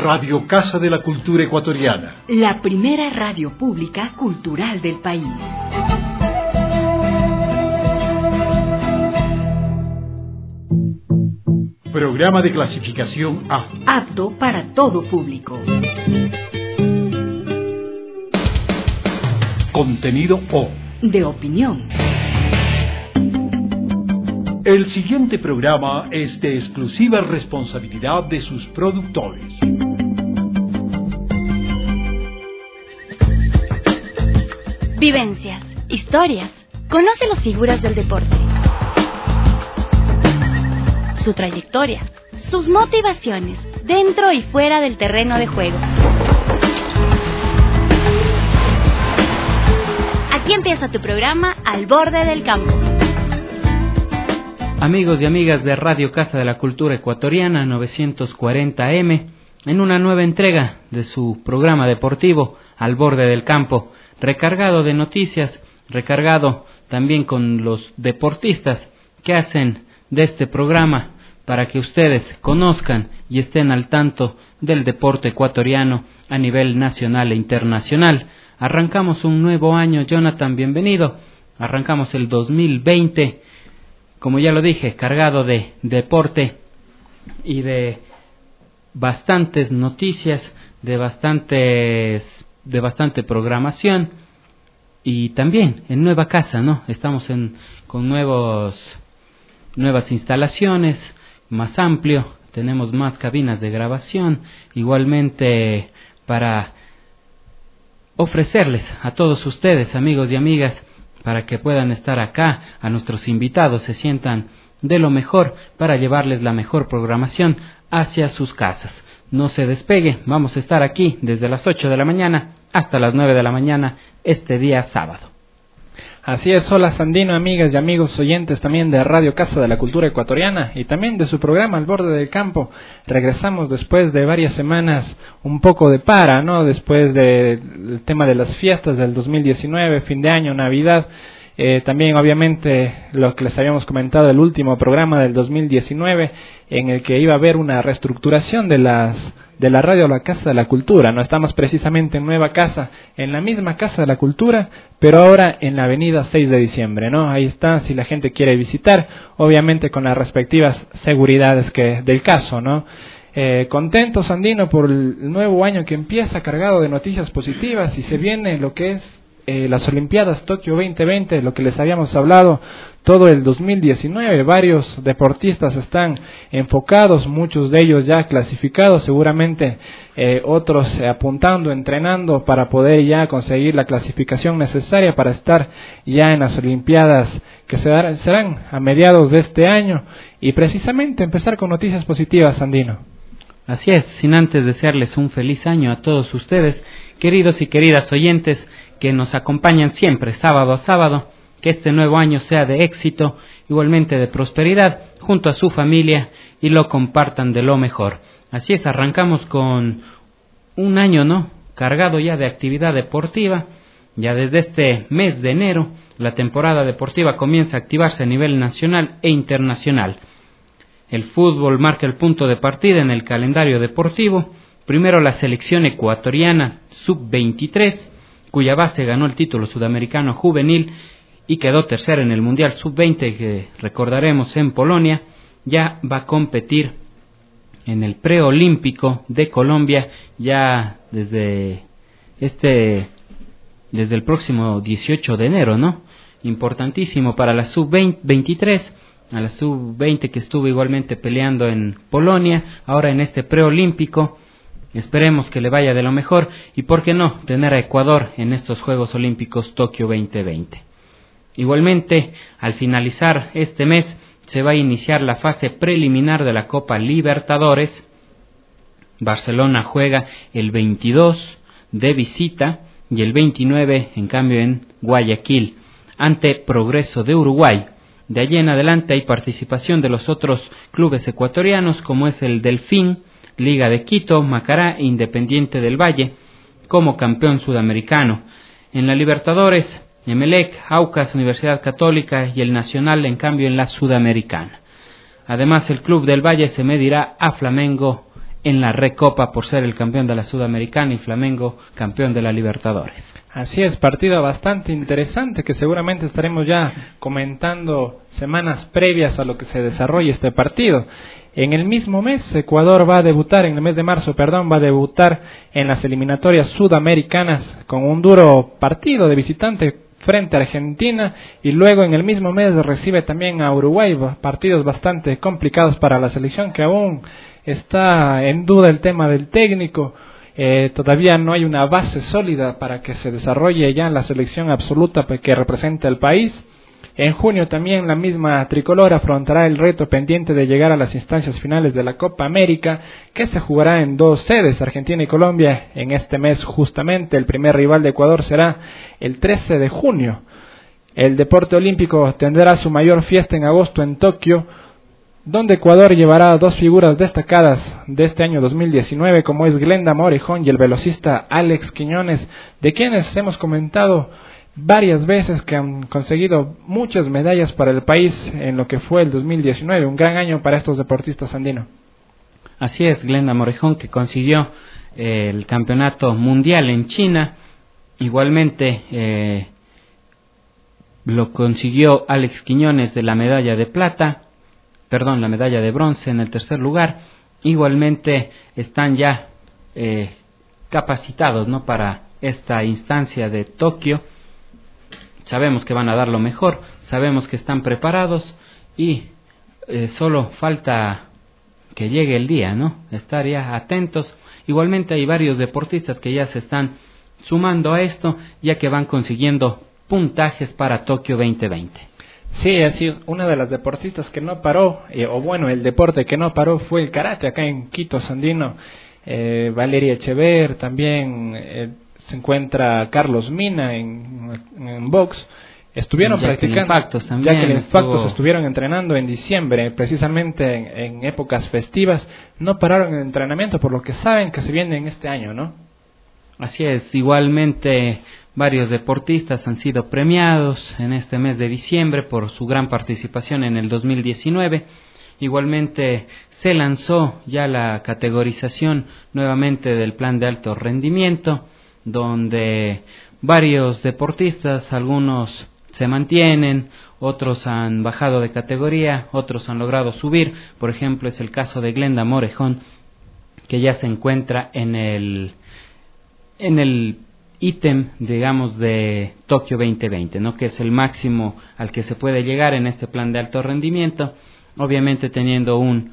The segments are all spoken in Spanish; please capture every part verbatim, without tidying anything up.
Radio Casa de la Cultura Ecuatoriana. La primera radio pública cultural del país. Programa de clasificación A. Apto para todo público. Contenido O. De opinión. El siguiente programa es de exclusiva responsabilidad de sus productores. Vivencias, historias. Conoce las figuras del deporte, su trayectoria, sus motivaciones, dentro y fuera del terreno de juego. Aquí empieza tu programa Al Borde del Campo. Amigos y amigas de Radio Casa de la Cultura Ecuatoriana novecientos cuarenta eme, en una nueva entrega de su programa deportivo Al Borde del Campo, recargado de noticias, recargado también con los deportistas que hacen de este programa para que ustedes conozcan y estén al tanto del deporte ecuatoriano a nivel nacional e internacional. Arrancamos un nuevo año, Jonathan, bienvenido. Arrancamos el dos mil veinte, como ya lo dije, cargado de deporte y de bastantes noticias, de bastantes, de bastante programación y también en nueva casa, ¿no? Estamos en con nuevos, nuevas instalaciones, más amplio, tenemos más cabinas de grabación, igualmente para ofrecerles a todos ustedes, amigos y amigas, para que puedan estar acá, a nuestros invitados se sientan de lo mejor para llevarles la mejor programación hacia sus casas. No se despegue, vamos a estar aquí desde las ocho de la mañana hasta las nueve de la mañana este día sábado. Así es, hola Sandino, amigas y amigos oyentes también de Radio Casa de la Cultura Ecuatoriana y también de su programa Al Borde del Campo. Regresamos después de varias semanas un poco de para, ¿no? Después del tema de las fiestas del dos mil diecinueve, fin de año, Navidad. Eh, también obviamente lo que les habíamos comentado, el último programa del dos mil diecinueve, en el que iba a haber una reestructuración de las de la radio La Casa de la Cultura. No estamos precisamente en nueva casa, en la misma Casa de la Cultura, pero ahora en la avenida seis de diciembre, ¿no? Ahí está, si la gente quiere visitar, obviamente con las respectivas seguridades que del caso, ¿no? Eh, contento, Sandino, por el nuevo año que empieza, cargado de noticias positivas, y se viene lo que es Eh, las Olimpiadas Tokio veinte veinte, lo que les habíamos hablado todo el dos mil diecinueve. Varios deportistas están enfocados, muchos de ellos ya clasificados, seguramente eh, otros eh, apuntando, entrenando para poder ya conseguir la clasificación necesaria para estar ya en las Olimpiadas que se darán, serán a mediados de este año, y precisamente empezar con noticias positivas, Sandino. Así es, sin antes desearles un feliz año a todos ustedes, queridos y queridas oyentes que nos acompañan siempre sábado a sábado, que este nuevo año sea de éxito, igualmente de prosperidad, junto a su familia, y lo compartan de lo mejor. Así es, arrancamos con un año, ¿no?, cargado ya de actividad deportiva. Ya desde este mes de enero, la temporada deportiva comienza a activarse a nivel nacional e internacional. El fútbol marca el punto de partida en el calendario deportivo. Primero la selección ecuatoriana sub veintitrés, cuya base ganó el título sudamericano juvenil y quedó tercera en el Mundial sub veinte, que recordaremos en Polonia, ya va a competir en el preolímpico de Colombia ya desde este desde el próximo dieciocho de enero, ¿no? Importantísimo para la sub veintitrés, a la sub veinte que estuvo igualmente peleando en Polonia, ahora en este preolímpico. Esperemos que le vaya de lo mejor y, por qué no, tener a Ecuador en estos Juegos Olímpicos Tokio veinte veinte. Igualmente, al finalizar este mes, se va a iniciar la fase preliminar de la Copa Libertadores. Barcelona juega el veintidós de visita y el veintinueve, en cambio, en Guayaquil, ante Progreso de Uruguay. De allí en adelante hay participación de los otros clubes ecuatorianos, como es el Delfín, Liga de Quito, Macará e Independiente del Valle, como campeón sudamericano. En la Libertadores, Emelec, Aucas, Universidad Católica y el Nacional, en cambio, en la Sudamericana. Además, el Club del Valle se medirá a Flamengo en la Recopa por ser el campeón de la Sudamericana y Flamengo campeón de la Libertadores. Así es, partido bastante interesante que seguramente estaremos ya comentando semanas previas a lo que se desarrolle este partido. En el mismo mes, Ecuador va a debutar, en el mes de marzo, perdón, va a debutar en las eliminatorias sudamericanas con un duro partido de visitante frente a Argentina, y luego en el mismo mes recibe también a Uruguay, partidos bastante complicados para la selección que aún está en duda el tema del técnico. Eh, todavía no hay una base sólida para que se desarrolle ya la selección absoluta que representa al país. En junio también la misma tricolor afrontará el reto pendiente de llegar a las instancias finales de la Copa América, que se jugará en dos sedes, Argentina y Colombia, en este mes justamente. El primer rival de Ecuador será el trece de junio. El deporte olímpico tendrá su mayor fiesta en agosto en Tokio, donde Ecuador llevará a dos figuras destacadas de este año dos mil diecinueve, como es Glenda Morejón y el velocista Alex Quiñones, de quienes hemos comentado varias veces que han conseguido muchas medallas para el país en lo que fue el dos mil diecinueve, un gran año para estos deportistas andinos. Así es, Glenda Morejón, que consiguió eh, el campeonato mundial en China. Igualmente eh, lo consiguió Alex Quiñones de la medalla de plata, perdón, la medalla de bronce en el tercer lugar. Igualmente están ya eh, capacitados, ¿no?, para esta instancia de Tokio. Sabemos que van a dar lo mejor, sabemos que están preparados y eh, solo falta que llegue el día, ¿no? Estar ya atentos. Igualmente hay varios deportistas que ya se están sumando a esto, ya que van consiguiendo puntajes para Tokio veinte veinte. Sí, así es. Una de las deportistas que no paró, eh, o bueno, el deporte que no paró fue el karate acá en Quito, Sandino. Eh, Valeria Echever, también eh, se encuentra Carlos Mina en, en box. Estuvieron practicando, Factos también, ya que los estuvo... Factos estuvieron entrenando en diciembre, precisamente en, en épocas festivas. No pararon el entrenamiento, por lo que saben que se viene en este año, ¿no? Así es. Igualmente varios deportistas han sido premiados en este mes de diciembre por su gran participación en el dos mil diecinueve. Igualmente se lanzó ya la categorización nuevamente del plan de alto rendimiento, donde varios deportistas, algunos se mantienen, otros han bajado de categoría, otros han logrado subir. Por ejemplo, es el caso de Glenda Morejón, que ya se encuentra en el en el ítem, digamos, de Tokio veinte veinte, ¿no?, que es el máximo al que se puede llegar en este plan de alto rendimiento, obviamente teniendo un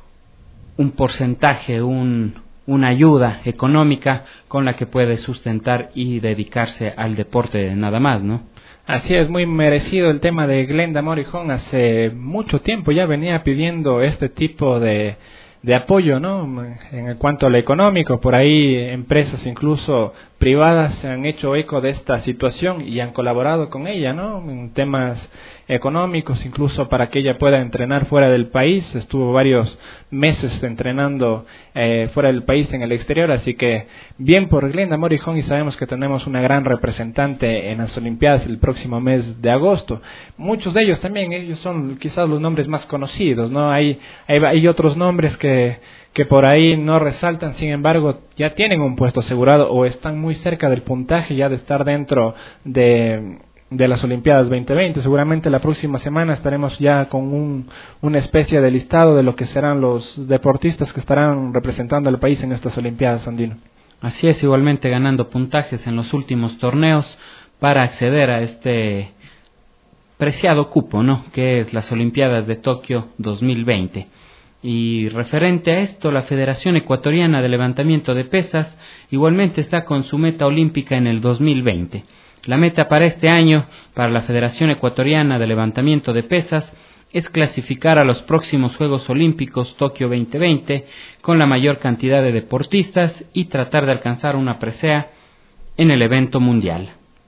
un porcentaje, un una ayuda económica con la que puede sustentar y dedicarse al deporte nada más, ¿no? Así es, muy merecido el tema de Glenda Morejón. Hace mucho tiempo ya venía pidiendo este tipo de de apoyo, ¿no?, en cuanto a lo económico. Por ahí empresas incluso privadas se han hecho eco de esta situación y han colaborado con ella, ¿no?, en temas económicos, incluso para que ella pueda entrenar fuera del país. Estuvo varios meses entrenando eh, fuera del país, en el exterior, así que bien por Glenda Morejón, y sabemos que tenemos una gran representante en las Olimpiadas el próximo mes de agosto. Muchos de ellos también, ellos son quizás los nombres más conocidos, ¿no? Hay, hay, hay otros nombres que que por ahí no resaltan, sin embargo ya tienen un puesto asegurado o están muy cerca del puntaje ya de estar dentro de, de las Olimpiadas veinte veinte. Seguramente la próxima semana estaremos ya con un, una especie de listado de lo que serán los deportistas que estarán representando al país en estas Olimpiadas, Andino. Así es, igualmente ganando puntajes en los últimos torneos para acceder a este preciado cupo, ¿no?, que es las Olimpiadas de Tokio dos mil veinte. Y referente a esto, la Federación Ecuatoriana de Levantamiento de Pesas igualmente está con su meta olímpica en el dos mil veinte. La meta para este año, para la Federación Ecuatoriana de Levantamiento de Pesas, es clasificar a los próximos Juegos Olímpicos Tokio veinte veinte con la mayor cantidad de deportistas y tratar de alcanzar una presea en el evento mundial.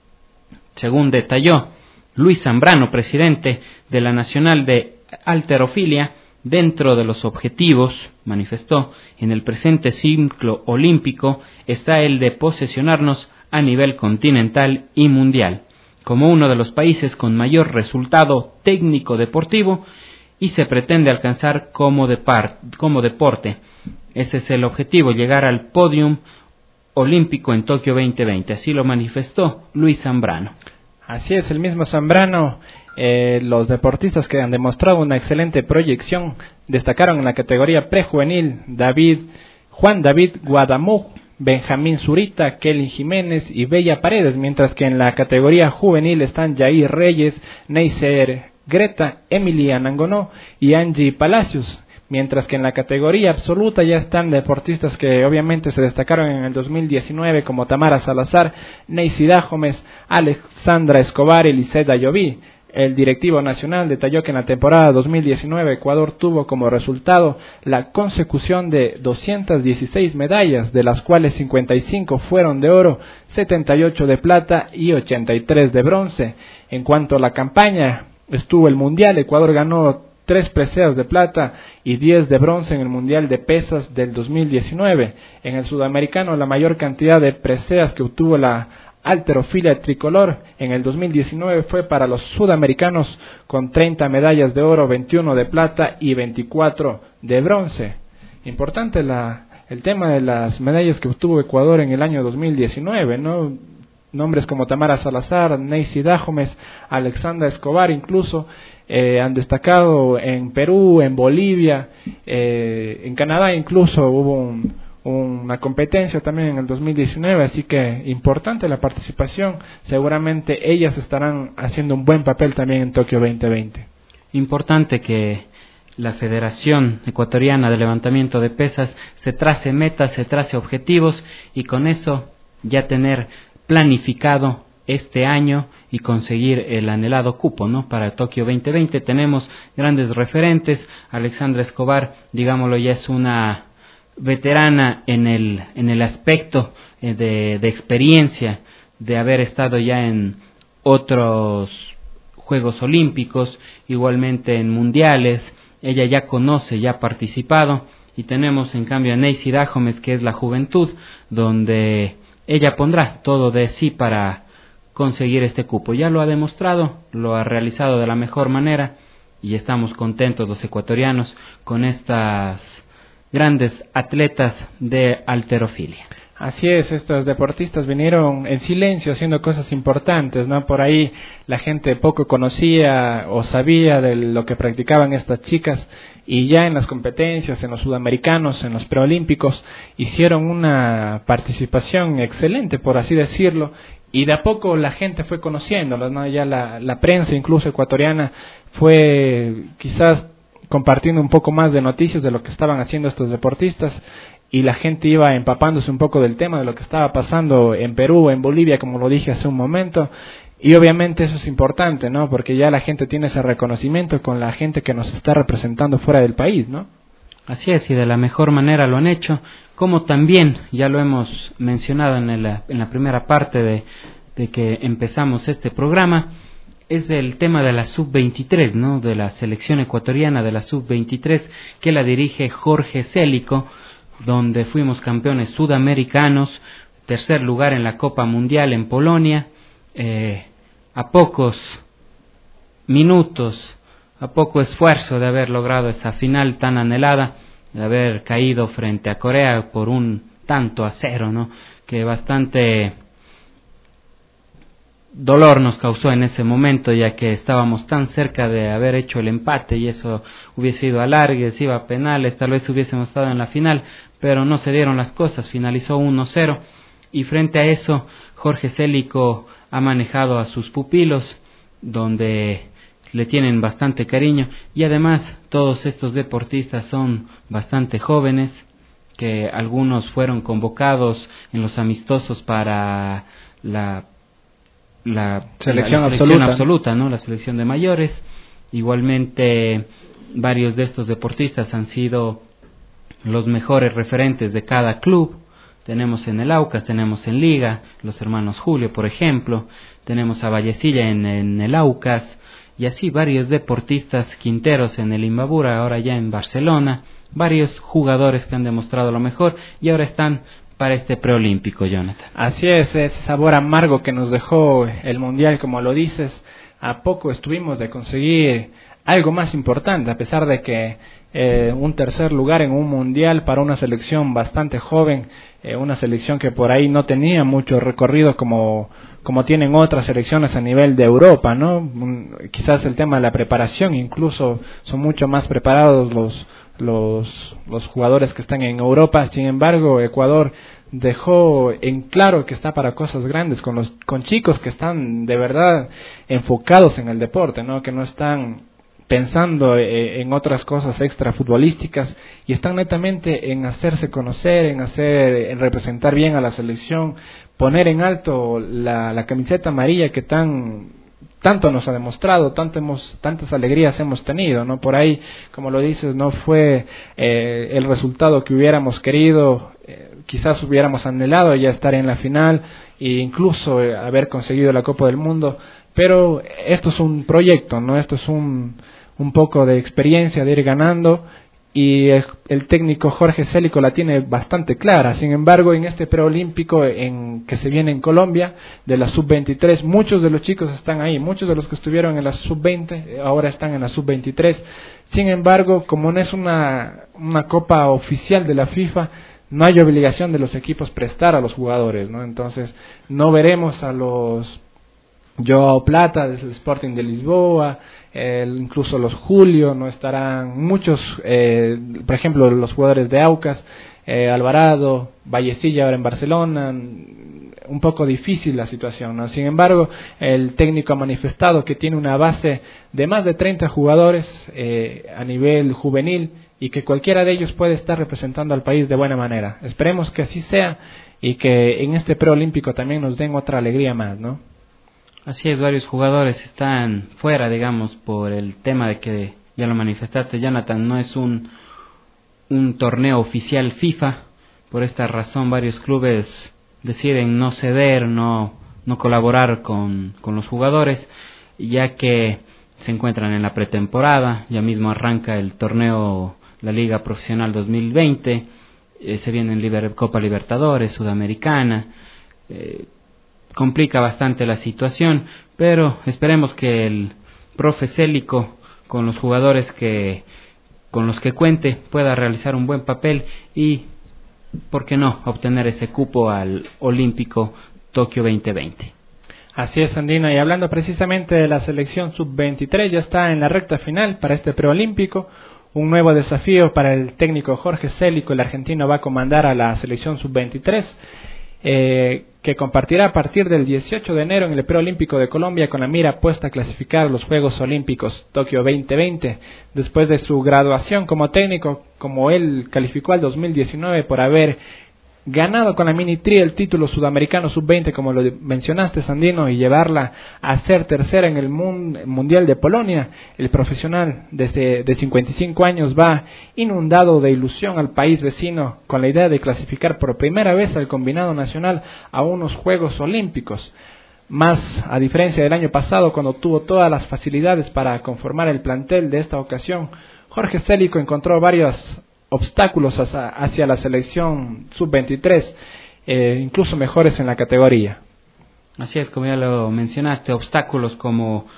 Según detalló Luis Zambrano, presidente de la Nacional de Halterofilia, dentro de los objetivos, manifestó, en el presente ciclo olímpico está el de posesionarnos a nivel continental y mundial, como uno de los países con mayor resultado técnico deportivo, y se pretende alcanzar como, de par, como deporte ese es el objetivo, llegar al podium olímpico en Tokio veinte veinte, así lo manifestó Luis Zambrano. Así es, el mismo Zambrano. Eh, los deportistas que han demostrado una excelente proyección destacaron en la categoría prejuvenil David, Juan David Guadamú, Benjamín Zurita, Kelly Jiménez y Bella Paredes, mientras que en la categoría juvenil están Jair Reyes, Neisser Greta, Emily Anangonó y Angie Palacios, mientras que en la categoría absoluta ya están deportistas que obviamente se destacaron en el dos mil diecinueve como Tamara Salazar, Neisida Gómez, Alexandra Escobar y Lisette Ayoví. El directivo nacional detalló que en la temporada dos mil diecinueve Ecuador tuvo como resultado la consecución de doscientas dieciséis medallas, de las cuales cincuenta y cinco fueron de oro, setenta y ocho de plata y ochenta y tres de bronce. En cuanto a la campaña, estuvo el Mundial. Ecuador ganó tres preseas de plata y diez de bronce en el Mundial de Pesas del dos mil diecinueve. En el sudamericano, la mayor cantidad de preseas que obtuvo la halterofilia tricolor en el dos mil diecinueve fue para los sudamericanos, con treinta medallas de oro, veintiuno de plata y veinticuatro de bronce. Importante la, el tema de las medallas que obtuvo Ecuador en el año dos mil diecinueve, ¿no? Nombres como Tamara Salazar, Neisida Gómez, Alexandra Escobar incluso eh, han destacado en Perú, en Bolivia, eh, en Canadá incluso hubo un, una competencia también en el dos mil diecinueve, así que importante la participación. Seguramente ellas estarán haciendo un buen papel también en Tokio veinte veinte. Importante que la Federación Ecuatoriana de Levantamiento de Pesas se trace metas, se trace objetivos y con eso ya tener planificado este año y conseguir el anhelado cupo, ¿no? Para Tokio veinte veinte tenemos grandes referentes. Alexandra Escobar, digámoslo, ya es una veterana en el en el aspecto de, de experiencia, de haber estado ya en otros Juegos Olímpicos, igualmente en mundiales. Ella ya conoce, ya ha participado. Y tenemos en cambio a Neisida Gómez, que es la juventud, donde ella pondrá todo de sí para conseguir este cupo. Ya lo ha demostrado, lo ha realizado de la mejor manera y estamos contentos los ecuatorianos con estas grandes atletas de halterofilia. Así es, estos deportistas vinieron en silencio haciendo cosas importantes, ¿no? Por ahí la gente poco conocía o sabía de lo que practicaban estas chicas y ya en las competencias, en los sudamericanos, en los preolímpicos, hicieron una participación excelente, por así decirlo, y de a poco la gente fue conociéndolos, ¿no? Ya la, la prensa incluso ecuatoriana fue quizás compartiendo un poco más de noticias de lo que estaban haciendo estos deportistas y la gente iba empapándose un poco del tema de lo que estaba pasando en Perú, en Bolivia, como lo dije hace un momento, y obviamente eso es importante, ¿no? Porque ya la gente tiene ese reconocimiento con la gente que nos está representando fuera del país, ¿no? Así es, y de la mejor manera lo han hecho, como también ya lo hemos mencionado en, el, en la primera parte de, de que empezamos este programa, es el tema de la sub veintitrés, ¿no? De la selección ecuatoriana de la sub veintitrés, que la dirige Jorge Célico, donde fuimos campeones sudamericanos, tercer lugar en la Copa Mundial en Polonia, eh, a pocos minutos, a poco esfuerzo de haber logrado esa final tan anhelada, de haber caído frente a Corea por un tanto a cero, ¿no? Que bastante dolor nos causó en ese momento, ya que estábamos tan cerca de haber hecho el empate y eso hubiese ido a alargues, iba a penales, tal vez hubiésemos estado en la final, pero no se dieron las cosas, finalizó uno cero y frente a eso Jorge Célico ha manejado a sus pupilos, donde le tienen bastante cariño y además todos estos deportistas son bastante jóvenes, que algunos fueron convocados en los amistosos para la la selección, la, la selección absoluta. absoluta, ¿no? La selección de mayores. Igualmente varios de estos deportistas han sido los mejores referentes de cada club. Tenemos en el Aucas, tenemos en Liga, los hermanos Julio, por ejemplo, tenemos a Vallecilla en, en el Aucas, y así varios deportistas, Quinteros en el Imbabura, ahora ya en Barcelona, varios jugadores que han demostrado lo mejor y ahora están para este preolímpico, Jonathan. Así es, ese sabor amargo que nos dejó el Mundial, como lo dices, a poco estuvimos de conseguir algo más importante, a pesar de que eh, un tercer lugar en un mundial para una selección bastante joven, eh, una selección que por ahí no tenía mucho recorrido como, como tienen otras selecciones a nivel de Europa, ¿no? Un, quizás el tema de la preparación, incluso son mucho más preparados los, los, los jugadores que están en Europa. Sin embargo, Ecuador dejó en claro que está para cosas grandes con los con chicos que están de verdad enfocados en el deporte, ¿no? Que no están pensando en otras cosas extra futbolísticas y están netamente en hacerse conocer, en hacer, en representar bien a la selección, poner en alto la, la camiseta amarilla que tan tanto nos ha demostrado, tanto hemos, tantas alegrías hemos tenido, ¿no? Por ahí, como lo dices, no fue eh, el resultado que hubiéramos querido, eh, quizás hubiéramos anhelado ya estar en la final e incluso eh, haber conseguido la Copa del Mundo, pero esto es un proyecto, ¿no? Esto es un, un poco de experiencia de ir ganando y el, el técnico Jorge Célico la tiene bastante clara. Sin embargo, en este preolímpico en que se viene en Colombia, de la sub veintitrés, muchos de los chicos están ahí, muchos de los que estuvieron en la sub veinte ahora están en la sub veintitrés. Sin embargo, como no es una, una copa oficial de la FIFA, no hay obligación de los equipos prestar a los jugadores, ¿no? Entonces, no veremos a los Joao Plata del Sporting de Lisboa, eh, incluso los Julio, no estarán muchos, eh, por ejemplo los jugadores de Aucas, eh, Alvarado, Vallecilla ahora en Barcelona, un poco difícil la situación, ¿no? Sin embargo, el técnico ha manifestado que tiene una base de más de treinta jugadores eh, a nivel juvenil y que cualquiera de ellos puede estar representando al país de buena manera. Esperemos que así sea y que en este preolímpico también nos den otra alegría más, ¿no? Así es, varios jugadores están fuera, digamos, por el tema de que, ya lo manifestaste, Jonathan, no es un, un torneo oficial FIFA. Por esta razón, varios clubes deciden no ceder, no, no colaborar con, con los jugadores, ya que se encuentran en la pretemporada. Ya mismo arranca el torneo, la Liga Profesional dos mil veinte, eh, se viene en Liber- Copa Libertadores, Sudamericana, eh, complica bastante la situación, pero esperemos que el profe Célico, con los jugadores que con los que cuente, pueda realizar un buen papel y, ¿por qué no?, obtener ese cupo al Olímpico Tokio veinte veinte. Así es, Andino, y hablando precisamente de la selección sub veintitrés, ya está en la recta final para este preolímpico. Un nuevo desafío para el técnico Jorge Célico. El argentino va a comandar a la selección sub veintitrés, eh, que compartirá a partir del dieciocho de enero en el preolímpico de Colombia con la mira puesta a clasificar a los Juegos Olímpicos Tokio veinte veinte. Después de su graduación como técnico, como él calificó al dos mil diecinueve por haber ganado con la Mini Tri el título sudamericano sub veinte, como lo mencionaste, Sandino, y llevarla a ser tercera en el Mundial de Polonia, el profesional desde de cincuenta y cinco años va inundado de ilusión al país vecino con la idea de clasificar por primera vez al combinado nacional a unos Juegos Olímpicos. Más a diferencia del año pasado, cuando tuvo todas las facilidades para conformar el plantel, de esta ocasión Jorge Célico encontró varios obstáculos hacia, hacia la selección sub veintitrés, eh, incluso mejores en la categoría. Así es, como ya lo mencionaste, obstáculos como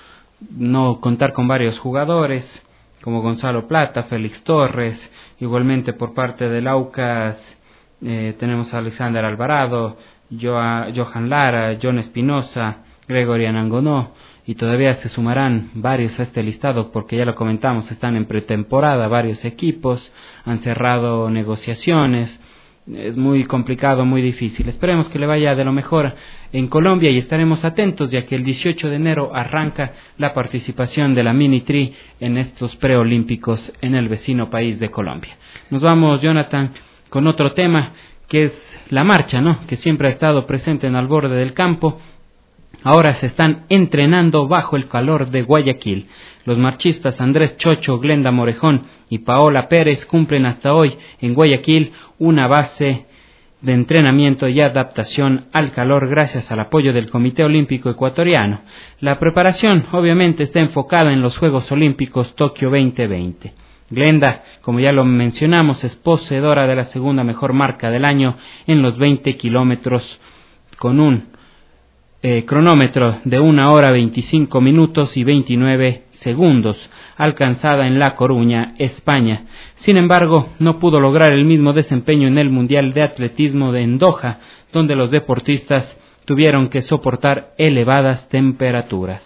no contar con varios jugadores, como Gonzalo Plata, Félix Torres, igualmente por parte del Aucas eh, tenemos a Alexander Alvarado, Joa, Johan Lara, John Espinosa, Gregory Anangonó, y todavía se sumarán varios a este listado porque ya lo comentamos, están en pretemporada varios equipos, han cerrado negociaciones, es muy complicado, muy difícil. Esperemos que le vaya de lo mejor en Colombia y estaremos atentos, ya que el dieciocho de enero arranca la participación de la Mini Tri en estos preolímpicos en el vecino país de Colombia. Nos vamos, Jonathan, con otro tema que es la marcha, ¿no?, que siempre ha estado presente en Al Borde del Campo. Ahora se están entrenando bajo el calor de Guayaquil. Los marchistas Andrés Chocho, Glenda Morejón y Paola Pérez cumplen hasta hoy en Guayaquil una base de entrenamiento y adaptación al calor gracias al apoyo del Comité Olímpico Ecuatoriano. La preparación obviamente está enfocada en los Juegos Olímpicos Tokio veinte veinte. Glenda, como ya lo mencionamos, es poseedora de la segunda mejor marca del año en los veinte kilómetros con un Eh, cronómetro de una hora veinticinco minutos y veintinueve segundos, alcanzada en La Coruña, España. Sin embargo, no pudo lograr el mismo desempeño en el Mundial de Atletismo de Doha, donde los deportistas tuvieron que soportar elevadas temperaturas.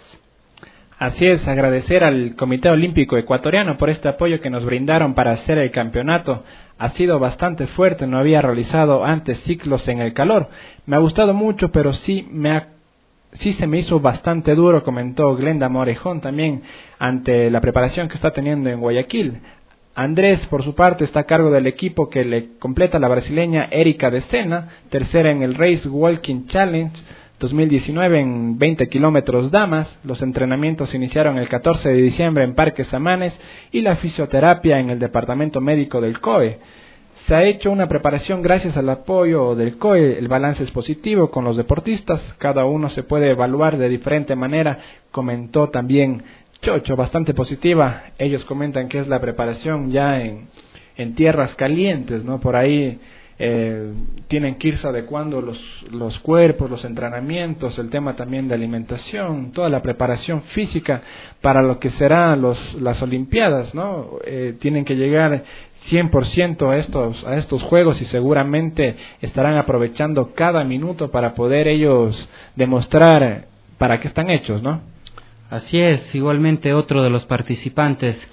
Así es, agradecer al Comité Olímpico Ecuatoriano por este apoyo que nos brindaron para hacer el campeonato. Ha sido bastante fuerte, no había realizado antes ciclos en el calor. Me ha gustado mucho, pero sí, me ha, sí se me hizo bastante duro, comentó Glenda Morejón también ante la preparación que está teniendo en Guayaquil. Andrés, por su parte, está a cargo del equipo que le completa la brasileña Erika de Sena, tercera en el Race Walking Challenge dos mil diecinueve en veinte kilómetros damas. Los entrenamientos iniciaron el catorce de diciembre en Parque Samanes y la fisioterapia en el departamento médico del C O E. Se ha hecho una preparación gracias al apoyo del C O E, el balance es positivo con los deportistas, cada uno se puede evaluar de diferente manera, comentó también Chocho, bastante positiva. Ellos comentan que es la preparación ya en, en tierras calientes, ¿no? Por ahí eh, tienen que irse adecuando los, los cuerpos, los entrenamientos, el tema también de alimentación, toda la preparación física para lo que serán los, las Olimpiadas, ¿no? Eh, tienen que llegar cien por ciento a estos, a estos juegos y seguramente estarán aprovechando cada minuto para poder ellos demostrar para qué están hechos, ¿no? Así es, igualmente otro de los participantes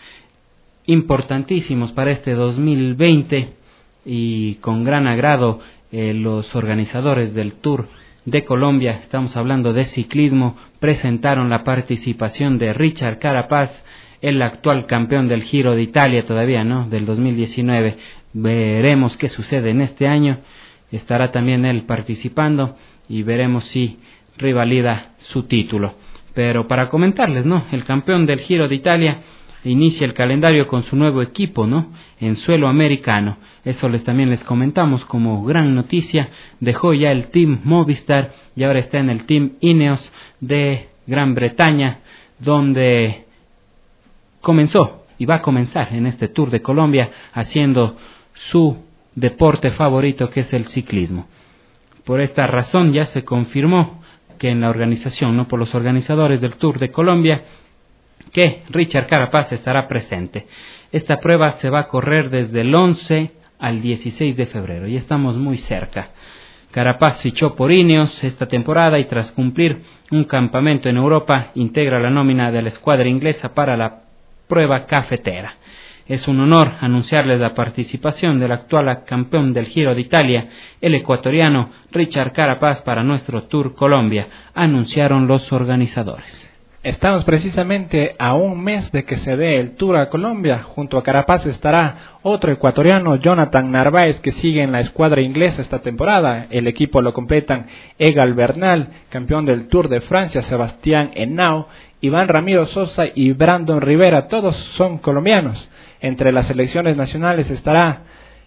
importantísimos para este dos mil veinte y con gran agrado eh, los organizadores del Tour de Colombia, estamos hablando de ciclismo, presentaron la participación de Richard Carapaz, el actual campeón del Giro de Italia todavía, ¿no? Del dos mil diecinueve. Veremos qué sucede en este año, estará también él participando y veremos si rivalida su título. Pero para comentarles, ¿no? El campeón del Giro de Italia inicia el calendario con su nuevo equipo, ¿no? En suelo americano. Eso les también les comentamos como gran noticia. Dejó ya el Team Movistar y ahora está en el Team Ineos de Gran Bretaña, donde comenzó y va a comenzar en este Tour de Colombia haciendo su deporte favorito, que es el ciclismo. Por esta razón ya se confirmó que en la organización, no por los organizadores del Tour de Colombia, que Richard Carapaz estará presente. Esta prueba se va a correr desde el once al dieciséis de febrero y estamos muy cerca. Carapaz fichó por Ineos esta temporada y tras cumplir un campamento en Europa integra la nómina de la escuadra inglesa para la prueba cafetera. Es un honor anunciarles la participación del actual campeón del Giro de Italia, el ecuatoriano Richard Carapaz, para nuestro Tour Colombia, anunciaron los organizadores. Estamos precisamente a un mes de que se dé el Tour a Colombia. Junto a Carapaz estará otro ecuatoriano, Jonathan Narváez, que sigue en la escuadra inglesa esta temporada. El equipo lo completan Egal Bernal, campeón del Tour de Francia, Sebastián Henao, Iván Ramiro Sosa y Brandon Rivera, todos son colombianos. Entre las selecciones nacionales estará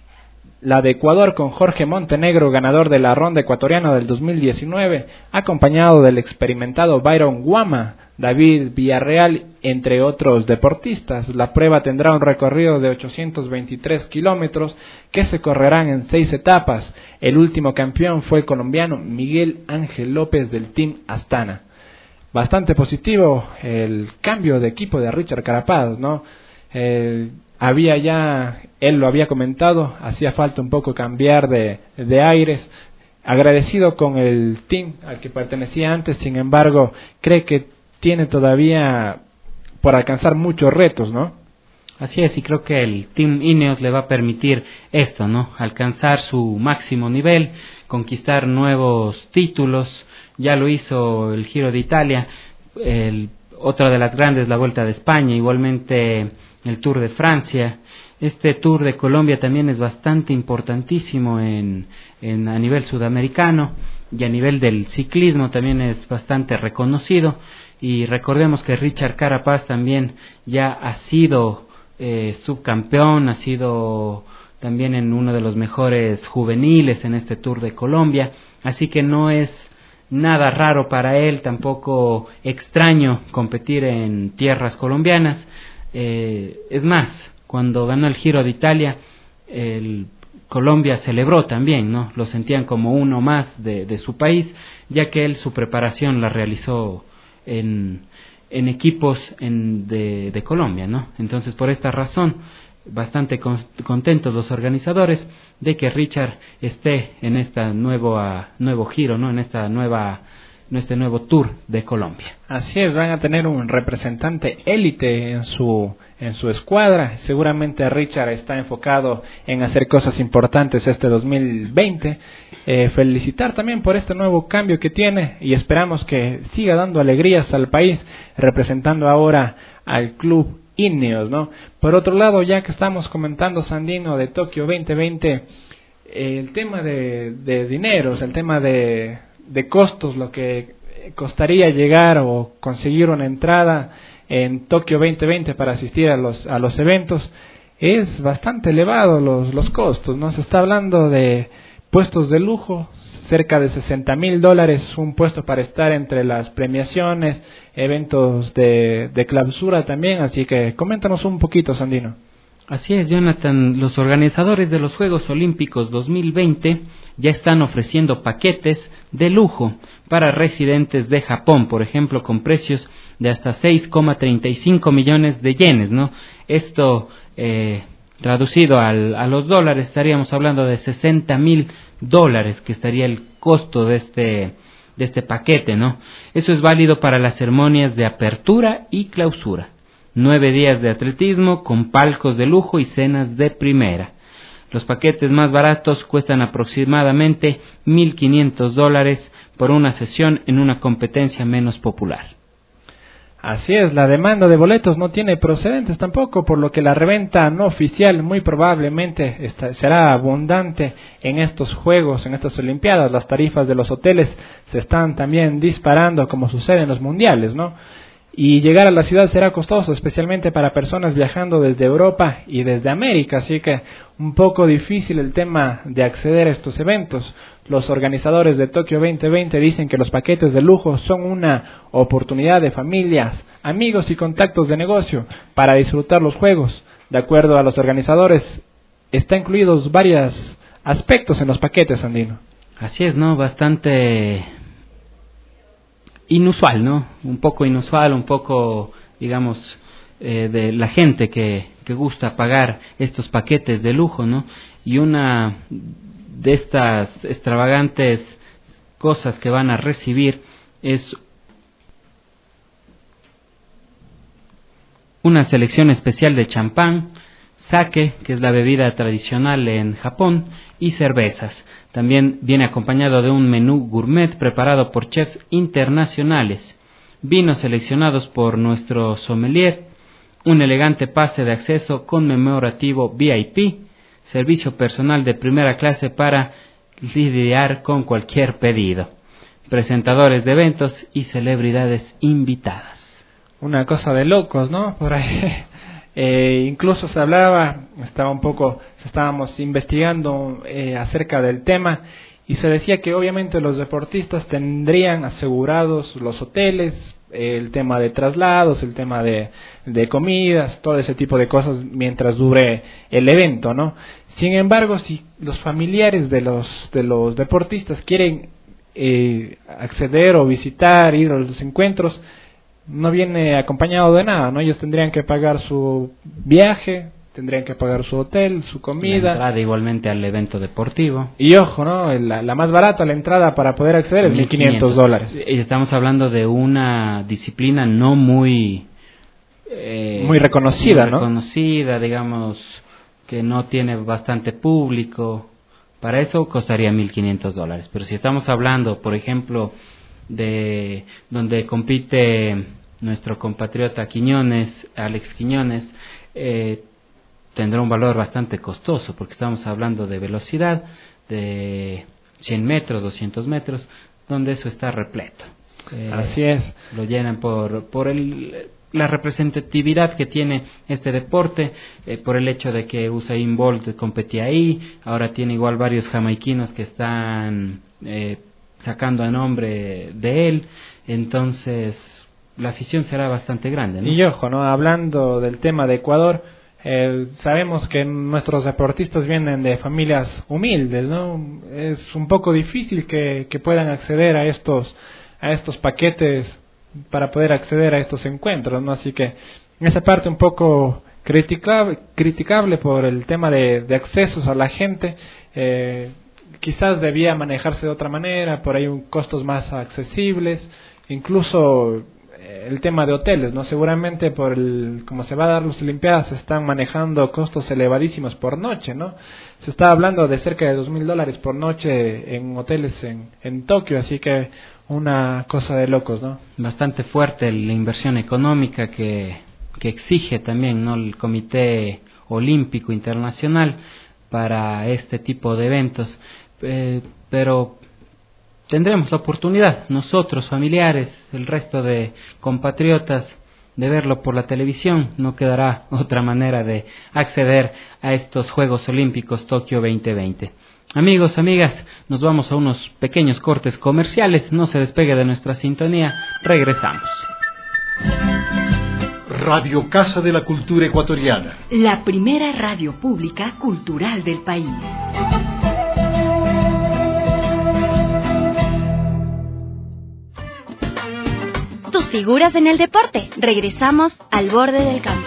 la de Ecuador con Jorge Montenegro, ganador de la ronda ecuatoriana del dos mil diecinueve, acompañado del experimentado Byron Guama, David Villarreal, entre otros deportistas. La prueba tendrá un recorrido de ochocientos veintitrés kilómetros que se correrán en seis etapas. El último campeón fue el colombiano Miguel Ángel López del Team Astana. Bastante positivo el cambio de equipo de Richard Carapaz, ¿no? Eh, había ya, él lo había comentado, hacía falta un poco cambiar de, de aires. Agradecido con el team al que pertenecía antes, sin embargo, cree que tiene todavía por alcanzar muchos retos, ¿no? Así es, y creo que el Team Ineos le va a permitir esto, ¿no? Alcanzar su máximo nivel, conquistar nuevos títulos. Ya lo hizo el Giro de Italia, el, otra de las grandes, la Vuelta de España, igualmente el Tour de Francia. Este Tour de Colombia también es bastante importantísimo en, en a nivel sudamericano, y a nivel del ciclismo también es bastante reconocido. Y recordemos que Richard Carapaz también ya ha sido eh, subcampeón, ha sido también en uno de los mejores juveniles en este Tour de Colombia, así que no es nada raro para él, tampoco extraño competir en tierras colombianas. Eh, es más, cuando ganó el Giro de Italia, el Colombia celebró también, ¿no? Lo sentían como uno más de, de su país, ya que él su preparación la realizó en, en equipos en, de, de Colombia, ¿no? Entonces, por esta razón, bastante con, contentos los organizadores de que Richard esté en este nuevo, uh, nuevo giro, ¿no? En esta nueva, en este nuevo tour de Colombia. Así es, van a tener un representante élite en su en su escuadra. Seguramente Richard está enfocado en hacer cosas importantes este dos mil veinte. Eh, felicitar también por este nuevo cambio que tiene y esperamos que siga dando alegrías al país, representando ahora al club Ineos, ¿no? Por otro lado, ya que estamos comentando, Sandino, de Tokio veinte veinte, eh, el tema de, de dineros, el tema de, de costos, lo que costaría llegar o conseguir una entrada en Tokio veinte veinte para asistir a los a los eventos, es bastante elevado los, los costos, ¿no? Se está hablando de puestos de lujo, cerca de sesenta mil dólares, un puesto para estar entre las premiaciones, eventos de, de clausura también, así que coméntanos un poquito, Sandino. Así es, Jonathan, los organizadores de los Juegos Olímpicos dos mil veinte ya están ofreciendo paquetes de lujo para residentes de Japón, por ejemplo, con precios de hasta seis coma treinta y cinco millones de yenes, ¿no? Esto, eh, traducido al, a los dólares, estaríamos hablando de sesenta mil dólares, que estaría el costo de este, de este paquete, ¿no? Eso es válido para las ceremonias de apertura y clausura. Nueve días de atletismo con palcos de lujo y cenas de primera. Los paquetes más baratos cuestan aproximadamente mil quinientos dólares por una sesión en una competencia menos popular. Así es, la demanda de boletos no tiene procedentes tampoco, por lo que la reventa no oficial muy probablemente está, será abundante en estos Juegos, en estas Olimpiadas. Las tarifas de los hoteles se están también disparando, como sucede en los mundiales, ¿no? Y llegar a la ciudad será costoso, especialmente para personas viajando desde Europa y desde América, así que un poco difícil el tema de acceder a estos eventos. Los organizadores de Tokio veinte veinte dicen que los paquetes de lujo son una oportunidad de familias, amigos y contactos de negocio para disfrutar los Juegos. De acuerdo a los organizadores, está incluidos varios aspectos en los paquetes, Andino. Así es, ¿no? Bastante inusual, ¿no? Un poco inusual, un poco, digamos, eh, de la gente que, que gusta pagar estos paquetes de lujo, ¿no? Y una de estas extravagantes cosas que van a recibir es una selección especial de champán, sake, que es la bebida tradicional en Japón, y cervezas. También viene acompañado de un menú gourmet preparado por chefs internacionales, vinos seleccionados por nuestro sommelier, un elegante pase de acceso conmemorativo V I P, servicio personal de primera clase para lidiar con cualquier pedido, presentadores de eventos y celebridades invitadas. Una cosa de locos, ¿no? Por ahí. Eh, incluso se hablaba, estaba un poco, estábamos investigando eh, acerca del tema y se decía que obviamente los deportistas tendrían asegurados los hoteles, eh, el tema de traslados, el tema de, de comidas, todo ese tipo de cosas mientras dure el evento, ¿no? Sin embargo, si los familiares de los de los deportistas quieren eh, acceder o visitar, ir a los encuentros, no viene acompañado de nada, ¿no? Ellos tendrían que pagar su viaje, tendrían que pagar su hotel, su comida. La entrada igualmente al evento deportivo. Y ojo, ¿no? La, la más barata, la entrada para poder acceder es mil quinientos dólares. Y estamos hablando de una disciplina no muy... Eh, muy reconocida, muy ¿no? reconocida, digamos, que no tiene bastante público. Para eso costaría mil quinientos dólares. Pero si estamos hablando, por ejemplo, de donde compite nuestro compatriota Quiñones, Alex Quiñones, eh, tendrá un valor bastante costoso, porque estamos hablando de velocidad, de cien metros, doscientos metros, donde eso está repleto. Eh, Así es. Lo llenan por, por el, la representatividad que tiene este deporte, eh, por el hecho de que Usain Bolt competía ahí, ahora tiene igual varios jamaiquinos que están eh, sacando a nombre de él, entonces la afición será bastante grande, ¿no? Y ojo, ¿no? Hablando del tema de Ecuador, eh, sabemos que nuestros deportistas vienen de familias humildes, ¿no? Es un poco difícil que, que puedan acceder a estos a estos paquetes para poder acceder a estos encuentros, ¿no? Así que esa parte un poco criticable, criticable por el tema de, de accesos a la gente. Eh, quizás debía manejarse de otra manera, por ahí un, costos más accesibles, incluso eh, el tema de hoteles, ¿no? Seguramente por el, como se va a dar las Olimpiadas, se están manejando costos elevadísimos por noche, ¿no? Se está hablando de cerca de dos mil dólares por noche en hoteles en, en Tokio, así que una cosa de locos, ¿no? Bastante fuerte la inversión económica que, que exige también, ¿no?, el Comité Olímpico Internacional para este tipo de eventos. Eh, pero tendremos la oportunidad, nosotros, familiares, el resto de compatriotas, de verlo por la televisión. No quedará otra manera de acceder a estos Juegos Olímpicos Tokio veinte veinte. Amigos, amigas, nos vamos a unos pequeños cortes comerciales. No se despegue de nuestra sintonía. Regresamos. Radio Casa de la Cultura Ecuatoriana. La primera radio pública cultural del país. Tus figuras en el deporte. Regresamos al borde del campo.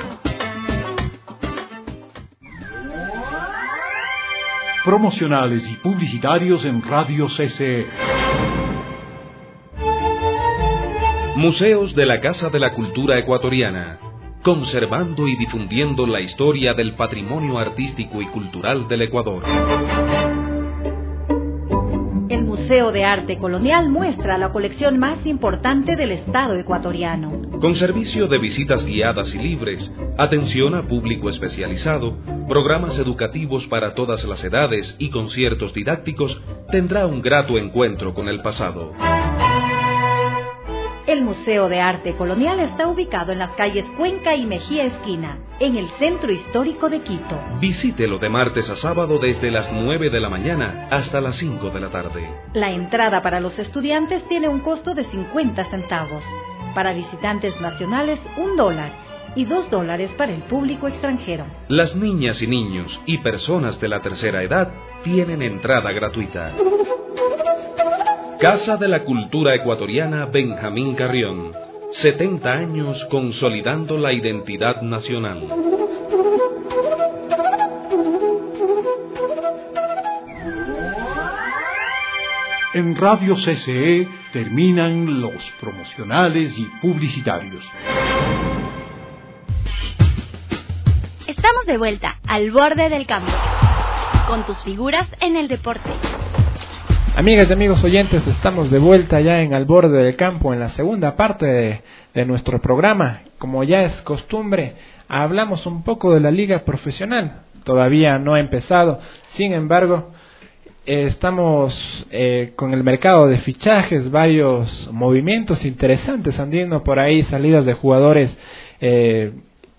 Promocionales y publicitarios en Radio C C E. Museos de la Casa de la Cultura Ecuatoriana, conservando y difundiendo la historia del patrimonio artístico y cultural del Ecuador. El Museo de Arte Colonial muestra la colección más importante del Estado ecuatoriano. Con servicio de visitas guiadas y libres, atención a público especializado, programas educativos para todas las edades y conciertos didácticos, tendrá un grato encuentro con el pasado. El Museo de Arte Colonial está ubicado en las calles Cuenca y Mejía Esquina, en el centro histórico de Quito. Visítelo de martes a sábado desde las nueve de la mañana hasta las cinco de la tarde. La entrada para los estudiantes tiene un costo de cincuenta centavos. Para visitantes nacionales, un dólar. Y dos dólares para el público extranjero. Las niñas y niños y personas de la tercera edad tienen entrada gratuita. Casa de la Cultura Ecuatoriana Benjamín Carrión. setenta años consolidando la identidad nacional. En Radio C C E terminan los promocionales y publicitarios. Estamos de vuelta al borde del campo, con tus figuras en el deporte. Amigas y amigos oyentes, estamos de vuelta ya en Al Borde del Campo, en la segunda parte de, de nuestro programa. Como ya es costumbre, hablamos un poco de la liga profesional. Todavía no ha empezado, sin embargo, eh, estamos eh, con el mercado de fichajes, varios movimientos interesantes, Andino, por ahí salidas de jugadores eh,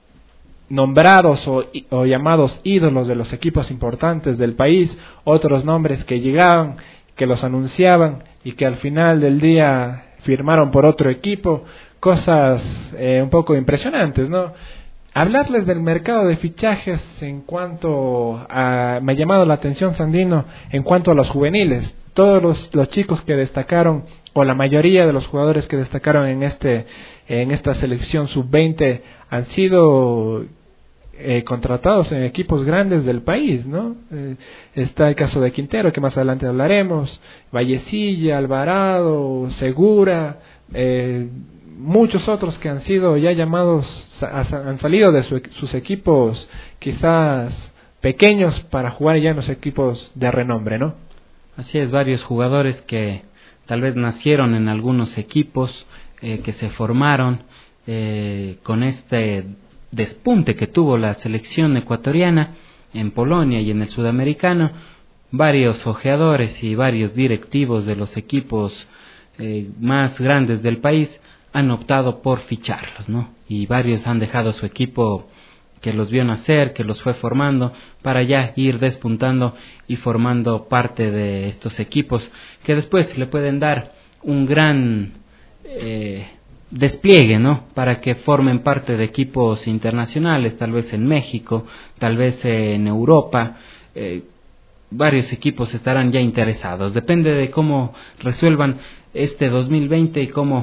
nombrados o, o llamados ídolos de los equipos importantes del país, otros nombres que llegaban, que los anunciaban y que al final del día firmaron por otro equipo, cosas eh, un poco impresionantes, ¿no? Hablarles del mercado de fichajes en cuanto a, me ha llamado la atención, Sandino, en cuanto a los juveniles, todos los, los chicos que destacaron, o la mayoría de los jugadores que destacaron en este, en esta selección sub veinte han sido Eh, contratados en equipos grandes del país, ¿no? Eh, está el caso de Quintero, que más adelante hablaremos, Vallecilla, Alvarado, Segura, eh, muchos otros que han sido ya llamados, han salido de su, sus equipos quizás pequeños para jugar ya en los equipos de renombre, ¿no? Así es, varios jugadores que tal vez nacieron en algunos equipos, eh, que se formaron eh, con este despunte que tuvo la selección ecuatoriana en Polonia y en el sudamericano. Varios ojeadores y varios directivos de los equipos eh, más grandes del país han optado por ficharlos, ¿no? Y varios han dejado su equipo que los vio nacer, que los fue formando, para ya ir despuntando y formando parte de estos equipos que después le pueden dar un gran eh, despliegue, ¿no? Para que formen parte de equipos internacionales, tal vez en México, tal vez en Europa. Eh, varios equipos estarán ya interesados. Depende de cómo resuelvan este dos mil veinte y cómo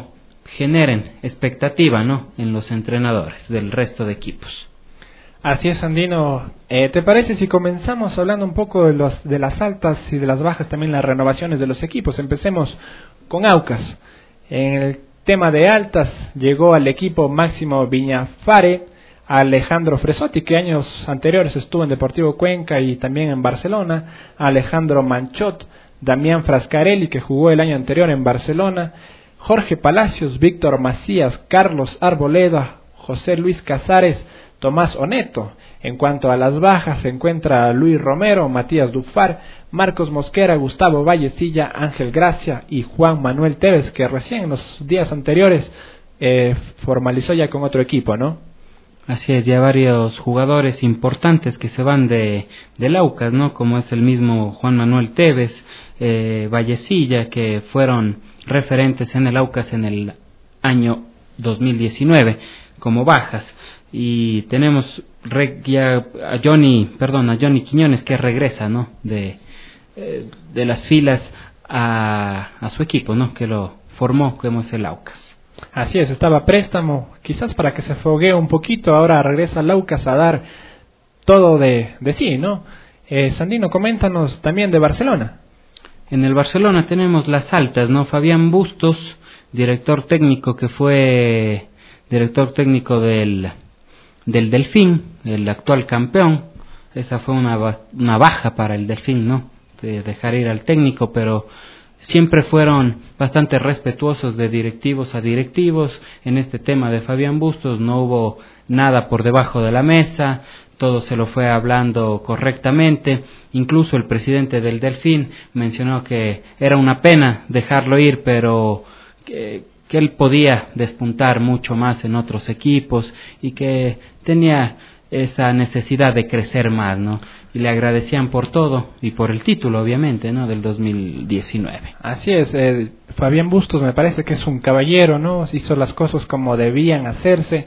generen expectativa, ¿no?, en los entrenadores del resto de equipos. Así es, Sandino. Eh, ¿Te parece si comenzamos hablando un poco de, los, de las altas y de las bajas, también las renovaciones de los equipos? Empecemos con Aucas. En el tema de altas llegó al equipo Máximo Viñafare, Alejandro Fresotti, que años anteriores estuvo en Deportivo Cuenca y también en Barcelona, Alejandro Manchot, Damián Frascarelli, que jugó el año anterior en Barcelona, Jorge Palacios, Víctor Macías, Carlos Arboleda, José Luis Casares, Tomás Oneto. En cuanto a las bajas, se encuentra Luis Romero, Matías Dufar, Marcos Mosquera, Gustavo Vallecilla, Ángel Gracia y Juan Manuel Tevez, que recién en los días anteriores eh, formalizó ya con otro equipo, ¿no? Así es, ya varios jugadores importantes que se van de, de Aucas, ¿no? Como es el mismo Juan Manuel Tevez, eh, Vallecilla, que fueron referentes en el Aucas en el año dos mil diecinueve como bajas. Y tenemos re, ya a Johnny, perdón, a Johnny Quiñones, que regresa, ¿no?, de, eh, de las filas a, a su equipo, ¿no?, que lo formó, como es el Aucas. Así es, estaba a préstamo, quizás para que se foguee un poquito, ahora regresa al Aucas a dar todo de, de sí, ¿no? Eh, Sandino, coméntanos también de Barcelona. En el Barcelona tenemos las altas, ¿no? Fabián Bustos, director técnico, que fue director técnico del, del Delfín, el actual campeón. Esa fue una, una baja para el Delfín, ¿no?, de dejar ir al técnico, pero siempre fueron bastante respetuosos de directivos a directivos. En este tema de Fabián Bustos no hubo nada por debajo de la mesa, todo se lo fue hablando correctamente. Incluso el presidente del Delfín mencionó que era una pena dejarlo ir, pero que, que él podía despuntar mucho más en otros equipos y que tenía esa necesidad de crecer más, ¿no? Y le agradecían por todo y por el título, obviamente, ¿no?, del dos mil diecinueve. Así es, eh, Fabián Bustos me parece que es un caballero, ¿no? Hizo las cosas como debían hacerse.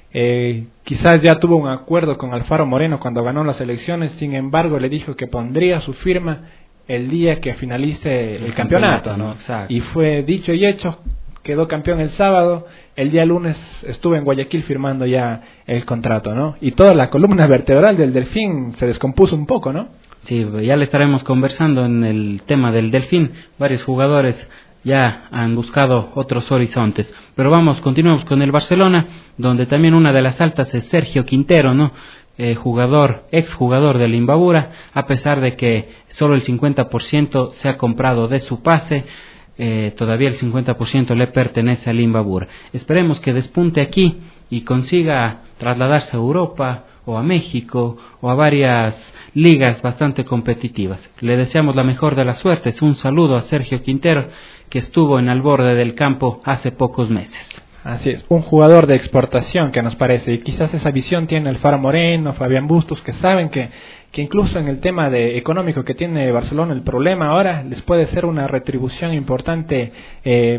Eh, quizás ya tuvo un acuerdo con Alfaro Moreno cuando ganó las elecciones, sin embargo le dijo que pondría su firma el día que finalice el, el campeonato, campeonato, ¿no? Exacto. Y fue dicho y hecho. Quedó campeón el sábado, el día lunes estuve en Guayaquil firmando ya el contrato, ¿no? Y toda la columna vertebral del Delfín se descompuso un poco, ¿no? Sí, ya le estaremos conversando en el tema del Delfín. Varios jugadores ya han buscado otros horizontes. Pero vamos, continuamos con el Barcelona, donde también una de las altas es Sergio Quintero, ¿no? Eh, jugador, exjugador del Imbabura, a pesar de que solo el cincuenta por ciento se ha comprado de su pase. Eh, todavía el cincuenta por ciento le pertenece al Imbabura. Esperemos que despunte aquí y consiga trasladarse a Europa o a México o a varias ligas bastante competitivas. Le deseamos la mejor de las suertes. Un saludo a Sergio Quintero, que estuvo en al borde del campo hace pocos meses. Así es, un jugador de exportación que nos parece, y quizás esa visión tiene el Faro Moreno, Fabián Bustos, que saben que, que incluso en el tema de económico que tiene Barcelona, el problema ahora les puede ser una retribución importante eh,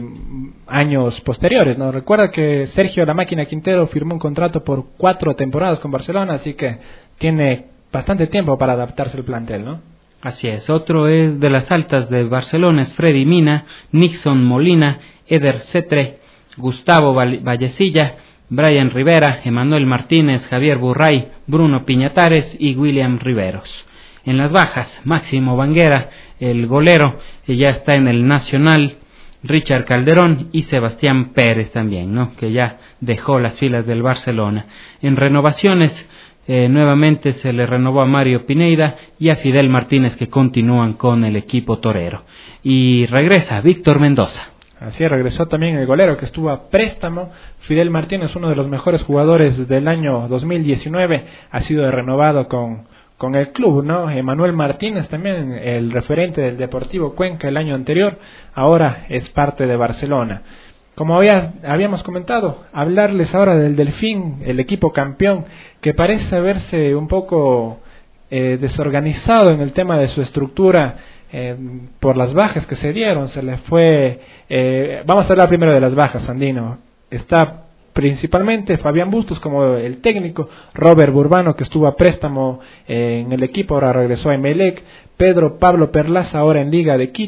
años posteriores, ¿no? Recuerda que Sergio La Máquina Quintero firmó un contrato por cuatro temporadas con Barcelona, así que tiene bastante tiempo para adaptarse al plantel, ¿no? Así es, otro es de las altas de Barcelona es Freddy Mina, Nixon Molina, Eder Cetre, Gustavo Vallecilla, Brian Rivera, Emanuel Martínez, Javier Burray, Bruno Piñatares y William Riveros. En las bajas, Máximo Banguera, el golero, que ya está en el Nacional, Richard Calderón y Sebastián Pérez también, ¿no?, que ya dejó las filas del Barcelona. En renovaciones, eh, nuevamente se le renovó a Mario Pineida y a Fidel Martínez, que continúan con el equipo torero. Y regresa Víctor Mendoza. Así regresó también el golero que estuvo a préstamo. Fidel Martínez, uno de los mejores jugadores del año dos mil diecinueve, ha sido renovado con, con el club, ¿no? Emanuel Martínez también, el referente del Deportivo Cuenca el año anterior, ahora es parte de Barcelona. Como había, habíamos comentado, hablarles ahora del Delfín, el equipo campeón, que parece verse un poco eh, desorganizado en el tema de su estructura. Eh, por las bajas que se dieron, se le fue, eh, vamos a hablar primero de las bajas, Sandino. Está principalmente Fabián Bustos como el técnico, Robert Burbano, que estuvo a préstamo eh, en el equipo, ahora regresó a Emelec, Pedro Pablo Perlaza ahora en Liga de Quito,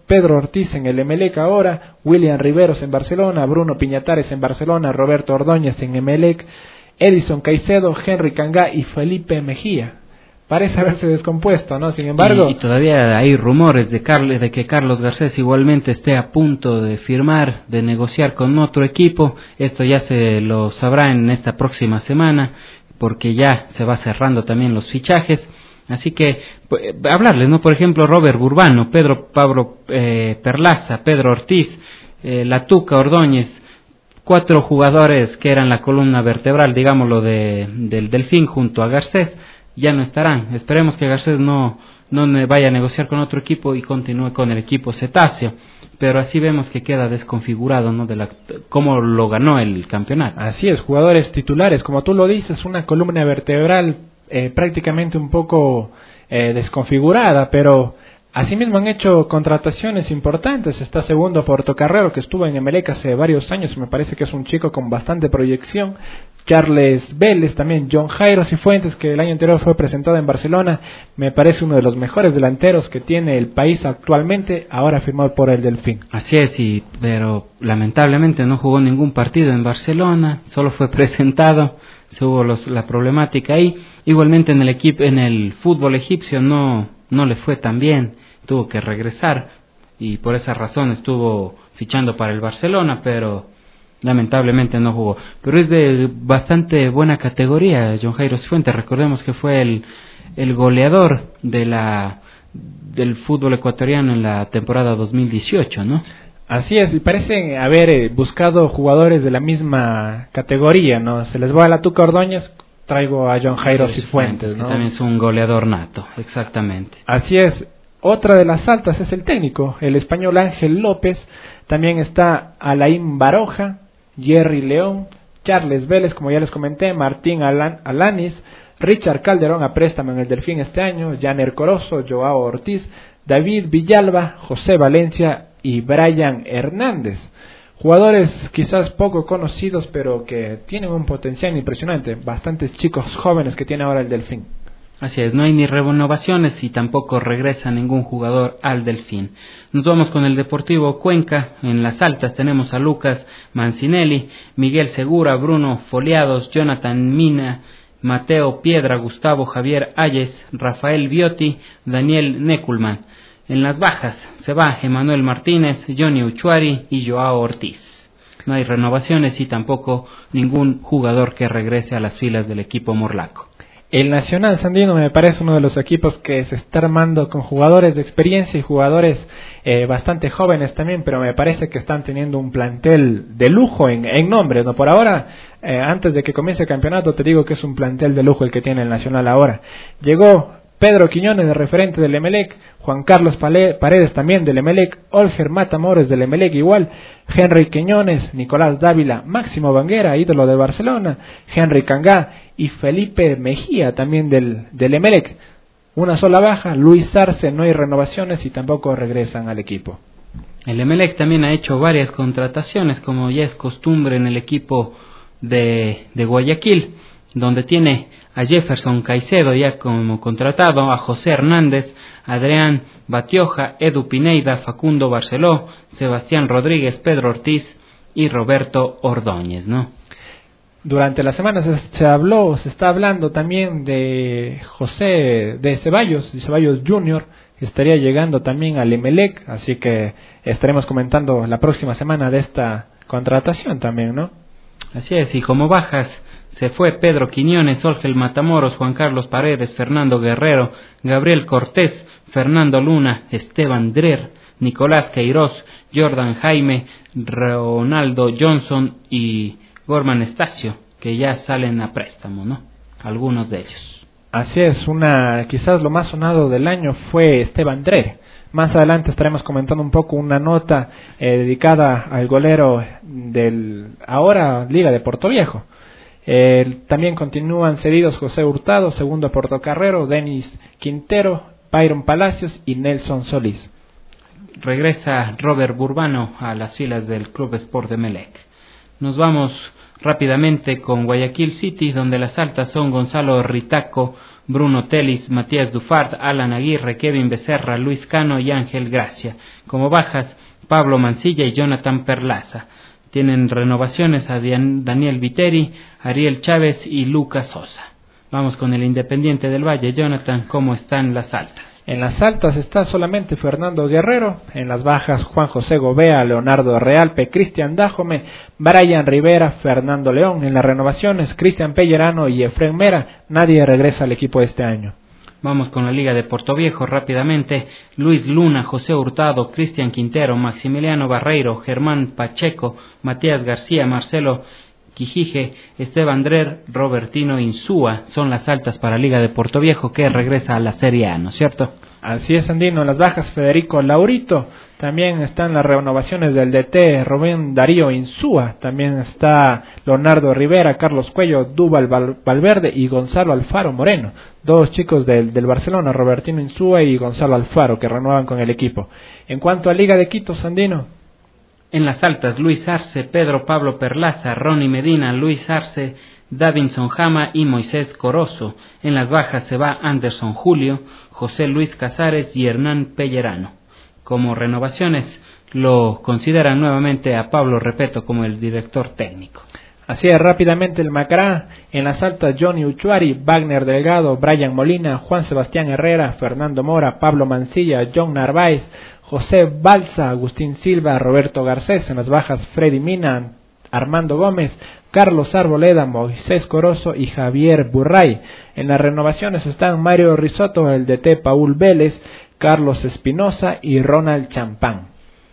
Pedro Ortiz en el Emelec ahora, William Riveros en Barcelona, Bruno Piñatares en Barcelona, Roberto Ordóñez en Emelec, Edison Caicedo, Henry Cangá y Felipe Mejía. Parece haberse descompuesto, ¿no? Sin embargo... Y, y todavía hay rumores de, Carles, de que Carlos Garcés igualmente esté a punto de firmar, de negociar con otro equipo. Esto ya se lo sabrá en esta próxima semana, porque ya se va cerrando también los fichajes. Así que, pues, hablarles, ¿no? Por ejemplo, Robert Burbano, Pedro Pablo eh, Perlaza, Pedro Ortiz, eh, La Tuca Ordóñez, cuatro jugadores que eran la columna vertebral, digámoslo, de, del Delfín junto a Garcés, ya no estarán. Esperemos que Garcés no, no vaya a negociar con otro equipo y continúe con el equipo cetáceo. Pero así vemos que queda desconfigurado, ¿no? De la, cómo lo ganó el campeonato. Así es, jugadores titulares, como tú lo dices, una columna vertebral eh, prácticamente un poco eh, desconfigurada, pero asimismo han hecho contrataciones importantes. Está segundo Portocarrero, que estuvo en Emelec hace varios años, me parece que es un chico con bastante proyección. Charles Vélez, también John Jairo Cifuentes, que el año anterior fue presentado en Barcelona, me parece uno de los mejores delanteros que tiene el país actualmente, ahora firmado por el Delfín. Así es, y, pero lamentablemente no jugó ningún partido en Barcelona, solo fue presentado, se hubo los, la problemática ahí. Igualmente en el equipo, en el fútbol egipcio no, no le fue tan bien, tuvo que regresar y por esa razón estuvo fichando para el Barcelona, pero lamentablemente no jugó. Pero es de bastante buena categoría John Jairo Cifuentes. Recordemos que fue el, el goleador de la del fútbol ecuatoriano en la temporada dos mil dieciocho, ¿no? Así es, y parecen haber eh, buscado jugadores de la misma categoría, ¿no? Se les va a La Tuca Ordóñez, traigo a John Jairo Cifuentes, ¿no? Que también es un goleador nato, exactamente. Así es. Otra de las altas es el técnico, el español Ángel López. También está Alain Baroja, Jerry León, Charles Vélez, como ya les comenté, Martín Alan, Alanis, Richard Calderón a préstamo en el Delfín este año, Janer Corozo, Joao Ortiz, David Villalba, José Valencia y Brian Hernández. Jugadores quizás poco conocidos, pero que tienen un potencial impresionante. Bastantes chicos jóvenes que tiene ahora el Delfín. Así es, no hay ni renovaciones y tampoco regresa ningún jugador al Delfín. Nos vamos con el Deportivo Cuenca. En las altas tenemos a Lucas Mancinelli, Miguel Segura, Bruno Foliados, Jonathan Mina, Mateo Piedra, Gustavo Javier Ayes, Rafael Biotti, Daniel Neculman. En las bajas se va Emanuel Martínez, Johnny Uchuari y Joao Ortiz. No hay renovaciones y tampoco ningún jugador que regrese a las filas del equipo morlaco. El Nacional Sandino me parece uno de los equipos que se está armando con jugadores de experiencia y jugadores eh, bastante jóvenes también, pero me parece que están teniendo un plantel de lujo en, en nombres, ¿no? Por ahora, eh, antes de que comience el campeonato, te digo que es un plantel de lujo el que tiene el Nacional ahora. Llegó Pedro Quiñones, de referente del Emelec, Juan Carlos Paredes también del Emelec, Olger Matamoros del Emelec igual, Henry Quiñones, Nicolás Dávila, Máximo Banguera, ídolo de Barcelona, Henry Cangá y Felipe Mejía también del, del Emelec. Una sola baja, Luis Arce, no hay renovaciones y tampoco regresan al equipo. El Emelec también ha hecho varias contrataciones, como ya es costumbre en el equipo de, de Guayaquil, donde tiene a Jefferson Caicedo ya como contratado, a José Hernández, Adrián Batioja, Edu Pineida, Facundo Barceló, Sebastián Rodríguez, Pedro Ortiz y Roberto Ordóñez, ¿no? Durante la semana se, se habló, se está hablando también de José de Ceballos, de Ceballos junior, estaría llegando también al Emelec, así que estaremos comentando la próxima semana de esta contratación también, ¿no? Así es, y como bajas se fue Pedro Quiñones, Olgel Matamoros, Juan Carlos Paredes, Fernando Guerrero, Gabriel Cortés, Fernando Luna, Esteban Drer, Nicolás Queiroz, Jordan Jaime, Ronaldo Johnson y Gorman Estacio, que ya salen a préstamo, ¿no? Algunos de ellos. Así es, una quizás lo más sonado del año fue Esteban Drer. Más adelante estaremos comentando un poco una nota eh, dedicada al golero del ahora Liga de Portoviejo. Eh, también continúan cedidos José Hurtado, segundo Portocarrero, Denis Quintero, Byron Palacios y Nelson Solís. Regresa Robert Burbano a las filas del Club Sport de Emelec. Nos vamos rápidamente con Guayaquil City, donde las altas son Gonzalo Ritaco, Bruno Telis, Matías Dufart, Alan Aguirre, Kevin Becerra, Luis Cano y Ángel Gracia. Como bajas, Pablo Mancilla y Jonathan Perlaza. Tienen renovaciones a Daniel Viteri, Ariel Chávez y Lucas Sosa. Vamos con el Independiente del Valle. Jonathan, ¿cómo están las altas? En las altas está solamente Fernando Guerrero, en las bajas Juan José Gobea, Leonardo Realpe, Cristian Dájome, Brian Rivera, Fernando León. En las renovaciones, Cristian Pellerano y Efren Mera. Nadie regresa al equipo este año. Vamos con la Liga de Portoviejo rápidamente. Luis Luna, José Hurtado, Cristian Quintero, Maximiliano Barreiro, Germán Pacheco, Matías García, Marcelo Quijije, Esteban Drer, Robertino Insúa son las altas para Liga de Portoviejo, que regresa a la Serie A, ¿no es cierto? Así es, Andino. En las bajas, Federico Laurito. También están las renovaciones del D T Rubén Darío Insúa. También está Leonardo Rivera, Carlos Cuello, Dúbal Valverde y Gonzalo Alfaro Moreno. Dos chicos del, del Barcelona, Robertino Insúa y Gonzalo Alfaro, que renuevan con el equipo. En cuanto a Liga de Quito, Andino. En las altas, Luis Arce, Pedro Pablo Perlaza, Ronnie Medina, Luis Arce, Davinson Jama y Moisés Corozo. En las bajas se va Anderson Julio, José Luis Casares y Hernán Pellerano. Como renovaciones lo consideran nuevamente a Pablo Repeto como el director técnico. Así es, rápidamente el Macará. En las altas, Johnny Uchuari, Wagner Delgado, Brian Molina, Juan Sebastián Herrera, Fernando Mora, Pablo Mancilla, John Narváez, José Balsa, Agustín Silva, Roberto Garcés. En las bajas, Freddy Mina, Armando Gómez, Carlos Arboleda, Moisés Corozo y Javier Burray. En las renovaciones están Mario Risotto, el D T Paul Vélez, Carlos Espinosa y Ronald Champán.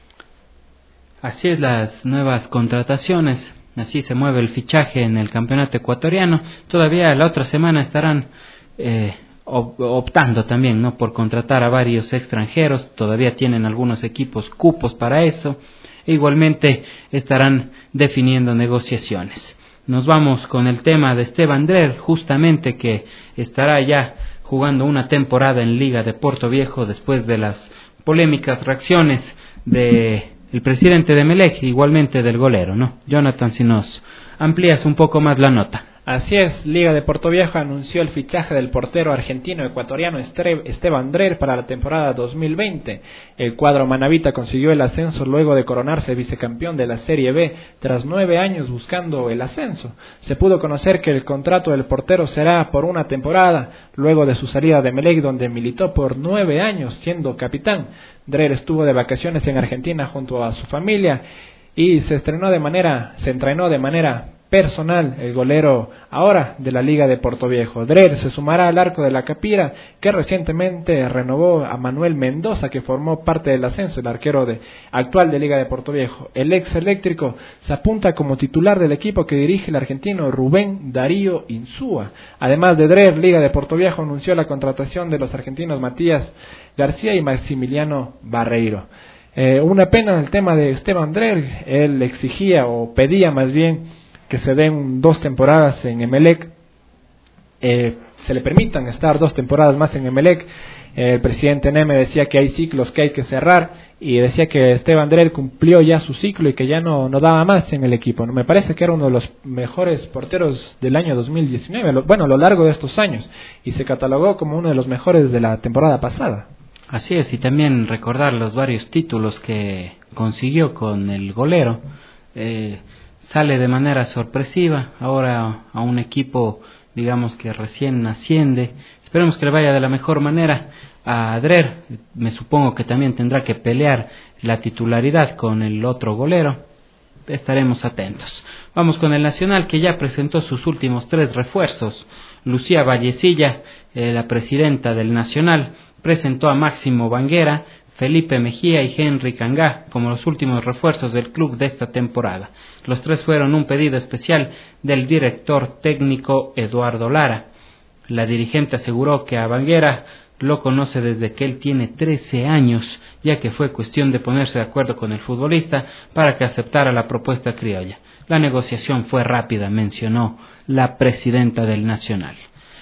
Así es, las nuevas contrataciones. Así se mueve el fichaje en el campeonato ecuatoriano. Todavía la otra semana estarán eh, optando también, ¿no?, por contratar a varios extranjeros. Todavía tienen algunos equipos cupos para eso. E igualmente estarán definiendo negociaciones. Nos vamos con el tema de Esteban Drer, justamente que estará ya jugando una temporada en Liga de Portoviejo después de las polémicas reacciones de el presidente de Emelec, igualmente del golero, ¿no? Jonathan, si nos amplías un poco más la nota. Así es, Liga de Portoviejo anunció el fichaje del portero argentino-ecuatoriano Esteban Drer para la temporada dos mil veinte. El cuadro manabita consiguió el ascenso luego de coronarse vicecampeón de la Serie B tras nueve años buscando el ascenso. Se pudo conocer que el contrato del portero será por una temporada, luego de su salida de Emelec, donde militó por nueve años siendo capitán. Drer estuvo de vacaciones en Argentina junto a su familia y se estrenó de manera, se entrenó de manera personal el golero ahora de la Liga de Portoviejo. Drer se sumará al arco de la Capira, que recientemente renovó a Manuel Mendoza, que formó parte del ascenso, el arquero de, actual de Liga de Portoviejo. El ex eléctrico se apunta como titular del equipo que dirige el argentino Rubén Darío Insúa. Además de Drer, Liga de Portoviejo anunció la contratación de los argentinos Matías García y Maximiliano Barreiro. Eh, una pena el tema de Esteban Drer. Él exigía o pedía más bien que se den dos temporadas en Emelec, eh, se le permitan estar dos temporadas más en Emelec. Eh, el presidente Neme decía que hay ciclos que hay que cerrar y decía que Esteban Drer cumplió ya su ciclo y que ya no, no daba más en el equipo. Me parece que era uno de los mejores porteros del año dos mil diecinueve, lo, bueno, a lo largo de estos años, y se catalogó como uno de los mejores de la temporada pasada. Así es, y también recordar los varios títulos que consiguió con el golero. Eh, Sale de manera sorpresiva ahora a un equipo, digamos, que recién asciende. Esperemos que le vaya de la mejor manera a Drer. Me supongo que también tendrá que pelear la titularidad con el otro golero. Estaremos atentos. Vamos con el Nacional, que ya presentó sus últimos tres refuerzos. Lucía Vallecilla, eh, la presidenta del Nacional, presentó a Máximo Banguera, Felipe Mejía y Henry Cangá como los últimos refuerzos del club de esta temporada. Los tres fueron un pedido especial del director técnico Eduardo Lara. La dirigente aseguró que a Banguera lo conoce desde que él tiene trece años, ya que fue cuestión de ponerse de acuerdo con el futbolista para que aceptara la propuesta criolla. La negociación fue rápida, mencionó la presidenta del Nacional.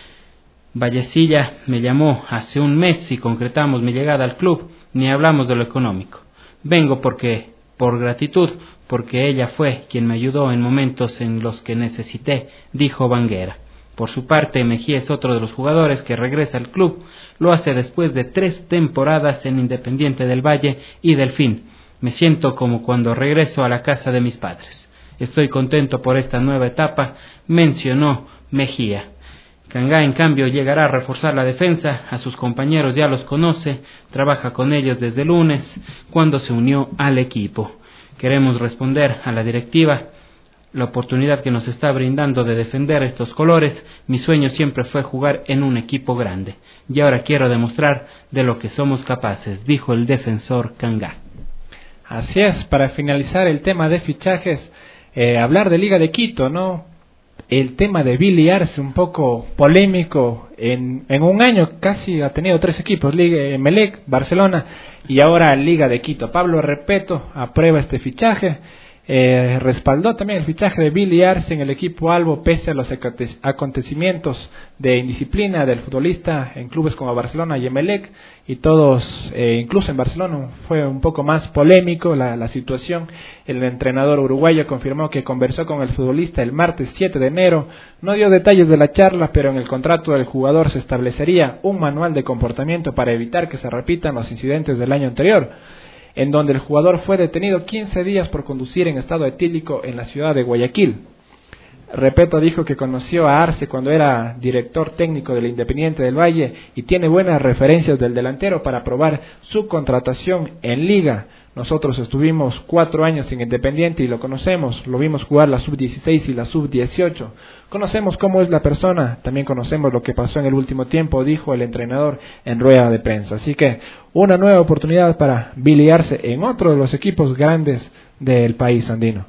Vallecilla me llamó hace un mes y concretamos mi llegada al club, ni hablamos de lo económico. Vengo porque por gratitud, porque ella fue quien me ayudó en momentos en los que necesité, dijo Banguera. Por su parte, Mejía es otro de los jugadores que regresa al club. Lo hace después de tres temporadas en Independiente del Valle y Delfín. Me siento como cuando regreso a la casa de mis padres. Estoy contento por esta nueva etapa, mencionó Mejía. Cangá, en cambio, llegará a reforzar la defensa. A sus compañeros ya los conoce, trabaja con ellos desde lunes, cuando se unió al equipo. Queremos responder a la directiva la oportunidad que nos está brindando de defender estos colores. Mi sueño siempre fue jugar en un equipo grande, y ahora quiero demostrar de lo que somos capaces, dijo el defensor Cangá. Así es, para finalizar el tema de fichajes, eh, hablar de Liga de Quito, ¿no? El tema de Billy Arce, un poco polémico, en, en un año casi ha tenido tres equipos, Liga Emelec, Barcelona y ahora Liga de Quito. Pablo Repeto aprueba este fichaje. Eh, respaldó también el fichaje de Billy Arce en el equipo albo pese a los acontecimientos de indisciplina del futbolista en clubes como Barcelona y Emelec, y todos, eh, incluso en Barcelona fue un poco más polémico la, la situación. El entrenador uruguayo confirmó que conversó con el futbolista el martes siete de enero, no dio detalles de la charla, pero en el contrato del jugador se establecería un manual de comportamiento para evitar que se repitan los incidentes del año anterior, en donde el jugador fue detenido quince días por conducir en estado etílico en la ciudad de Guayaquil. Repeto dijo que conoció a Arce cuando era director técnico del Independiente del Valle y tiene buenas referencias del delantero para aprobar su contratación en Liga. Nosotros estuvimos cuatro años en Independiente y lo conocemos, lo vimos jugar la sub dieciséis y la sub dieciocho. Conocemos cómo es la persona, también conocemos lo que pasó en el último tiempo, dijo el entrenador en rueda de prensa. Así que una nueva oportunidad para Billy Arce en otro de los equipos grandes del país andino.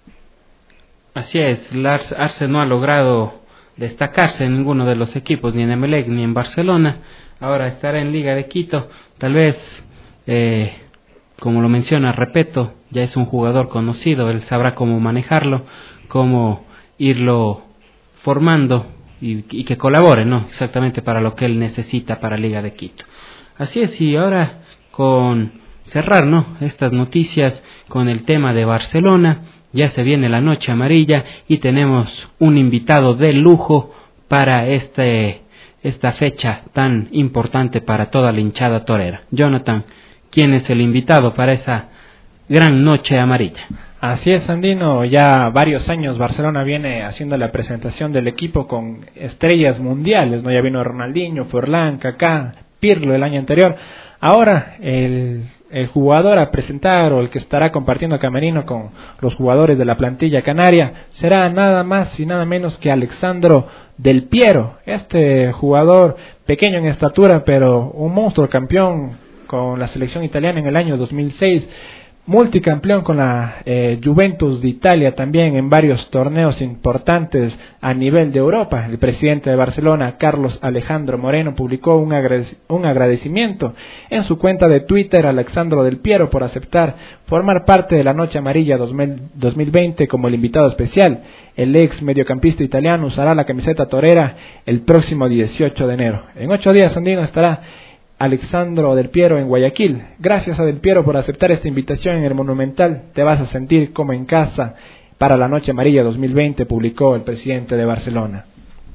Así es, Arce no ha logrado destacarse en ninguno de los equipos, ni en Emelec ni en Barcelona. Ahora estará en Liga de Quito, tal vez... Eh, Como lo menciona Repeto, ya es un jugador conocido, él sabrá cómo manejarlo, cómo irlo formando y, y que colabore, ¿no? Exactamente para lo que él necesita para Liga de Quito. Así es, y ahora con cerrar, ¿no? Estas noticias con el tema de Barcelona, ya se viene la noche amarilla y tenemos un invitado de lujo para este esta fecha tan importante para toda la hinchada torera. Jonathan, ¿quién es el invitado para esa gran noche amarilla? Así es, Andino, ya varios años Barcelona viene haciendo la presentación del equipo con estrellas mundiales, ¿no? Ya vino Ronaldinho, Forlán, Kaká, Pirlo el año anterior. Ahora el, el jugador a presentar o el que estará compartiendo camerino con los jugadores de la plantilla canaria será nada más y nada menos que Alexandro Del Piero, este jugador pequeño en estatura pero un monstruo campeón con la selección italiana en el año dos mil seis, multicampeón con la eh, Juventus de Italia también en varios torneos importantes a nivel de Europa. El presidente de Barcelona, Carlos Alejandro Moreno, publicó un, agradec- un agradecimiento en su cuenta de Twitter a Alexandro Del Piero por aceptar formar parte de la Noche Amarilla dos mil veinte como el invitado especial. El ex mediocampista italiano usará la camiseta torera el próximo dieciocho de enero. En ocho días, Andino, estará Alexandro Del Piero en Guayaquil. Gracias a Del Piero por aceptar esta invitación en el Monumental. Te vas a sentir como en casa para la Noche Amarilla dos mil veinte, publicó el presidente de Barcelona.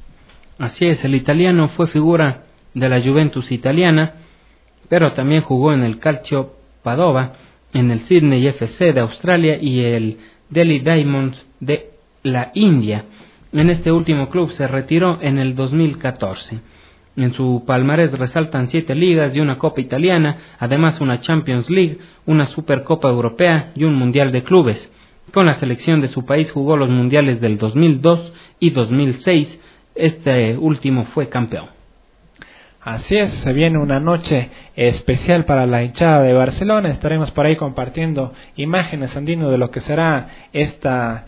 Así es, el italiano fue figura de la Juventus italiana, pero también jugó en el Calcio Padova, en el Sydney F C de Australia y el Delhi Diamonds de la India. En este último club se retiró en el dos mil catorce. En su palmarés resaltan siete ligas y una Copa Italiana, además una Champions League, una Supercopa Europea y un Mundial de Clubes. Con la selección de su país jugó los mundiales del dos mil dos y dos mil seis, este último fue campeón. Así es, se viene una noche especial para la hinchada de Barcelona. Estaremos por ahí compartiendo imágenes, Andino, de lo que será este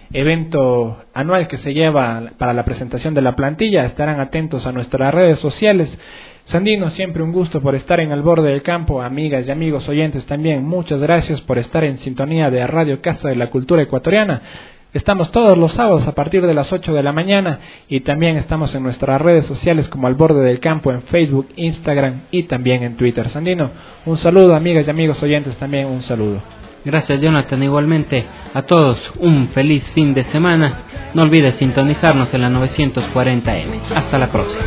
evento anual que se lleva para la presentación de la plantilla. Estarán atentos a nuestras redes sociales. Sandino, siempre un gusto por estar en el borde del campo. Amigas y amigos oyentes también, muchas gracias por estar en sintonía de Radio Casa de la Cultura Ecuatoriana. Estamos todos los sábados a partir de las ocho de la mañana y también estamos en nuestras redes sociales como Al Borde del Campo en Facebook, Instagram y también en Twitter. Sandino, un saludo, amigas y amigos oyentes, también un saludo. Gracias, Jonathan. Igualmente a todos un feliz fin de semana. No olvides sintonizarnos en la novecientos cuarenta eme. Hasta la próxima.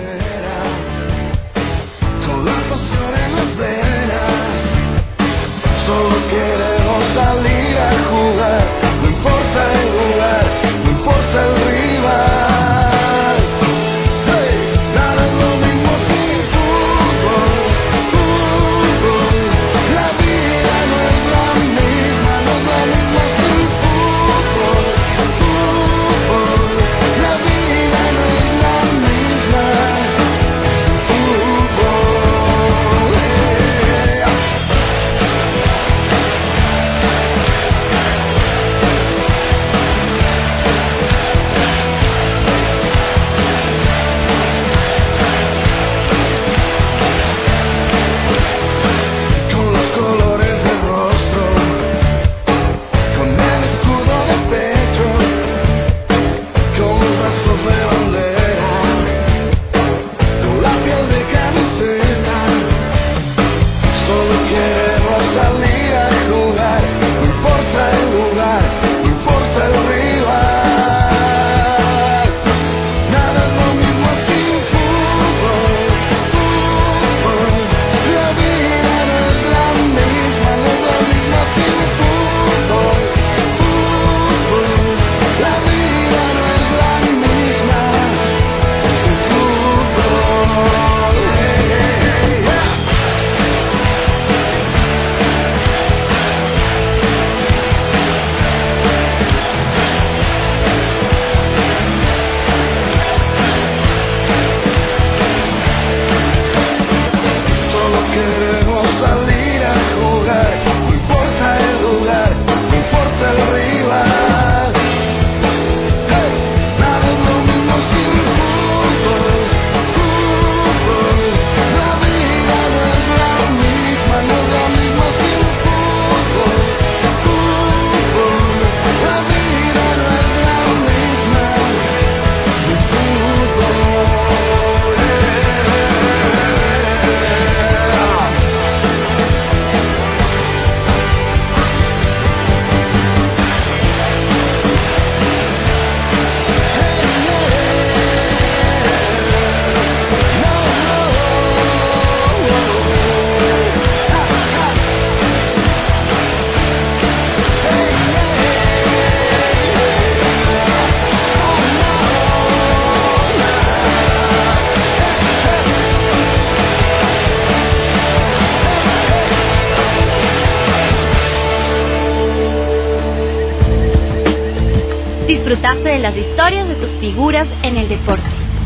Disfrutaste de las historias de tus figuras en el deporte.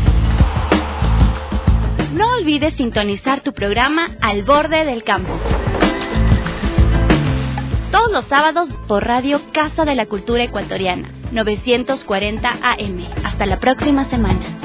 No olvides sintonizar tu programa Al Borde del Campo. Todos los sábados por Radio Casa de la Cultura Ecuatoriana, novecientos cuarenta A M. Hasta la próxima semana.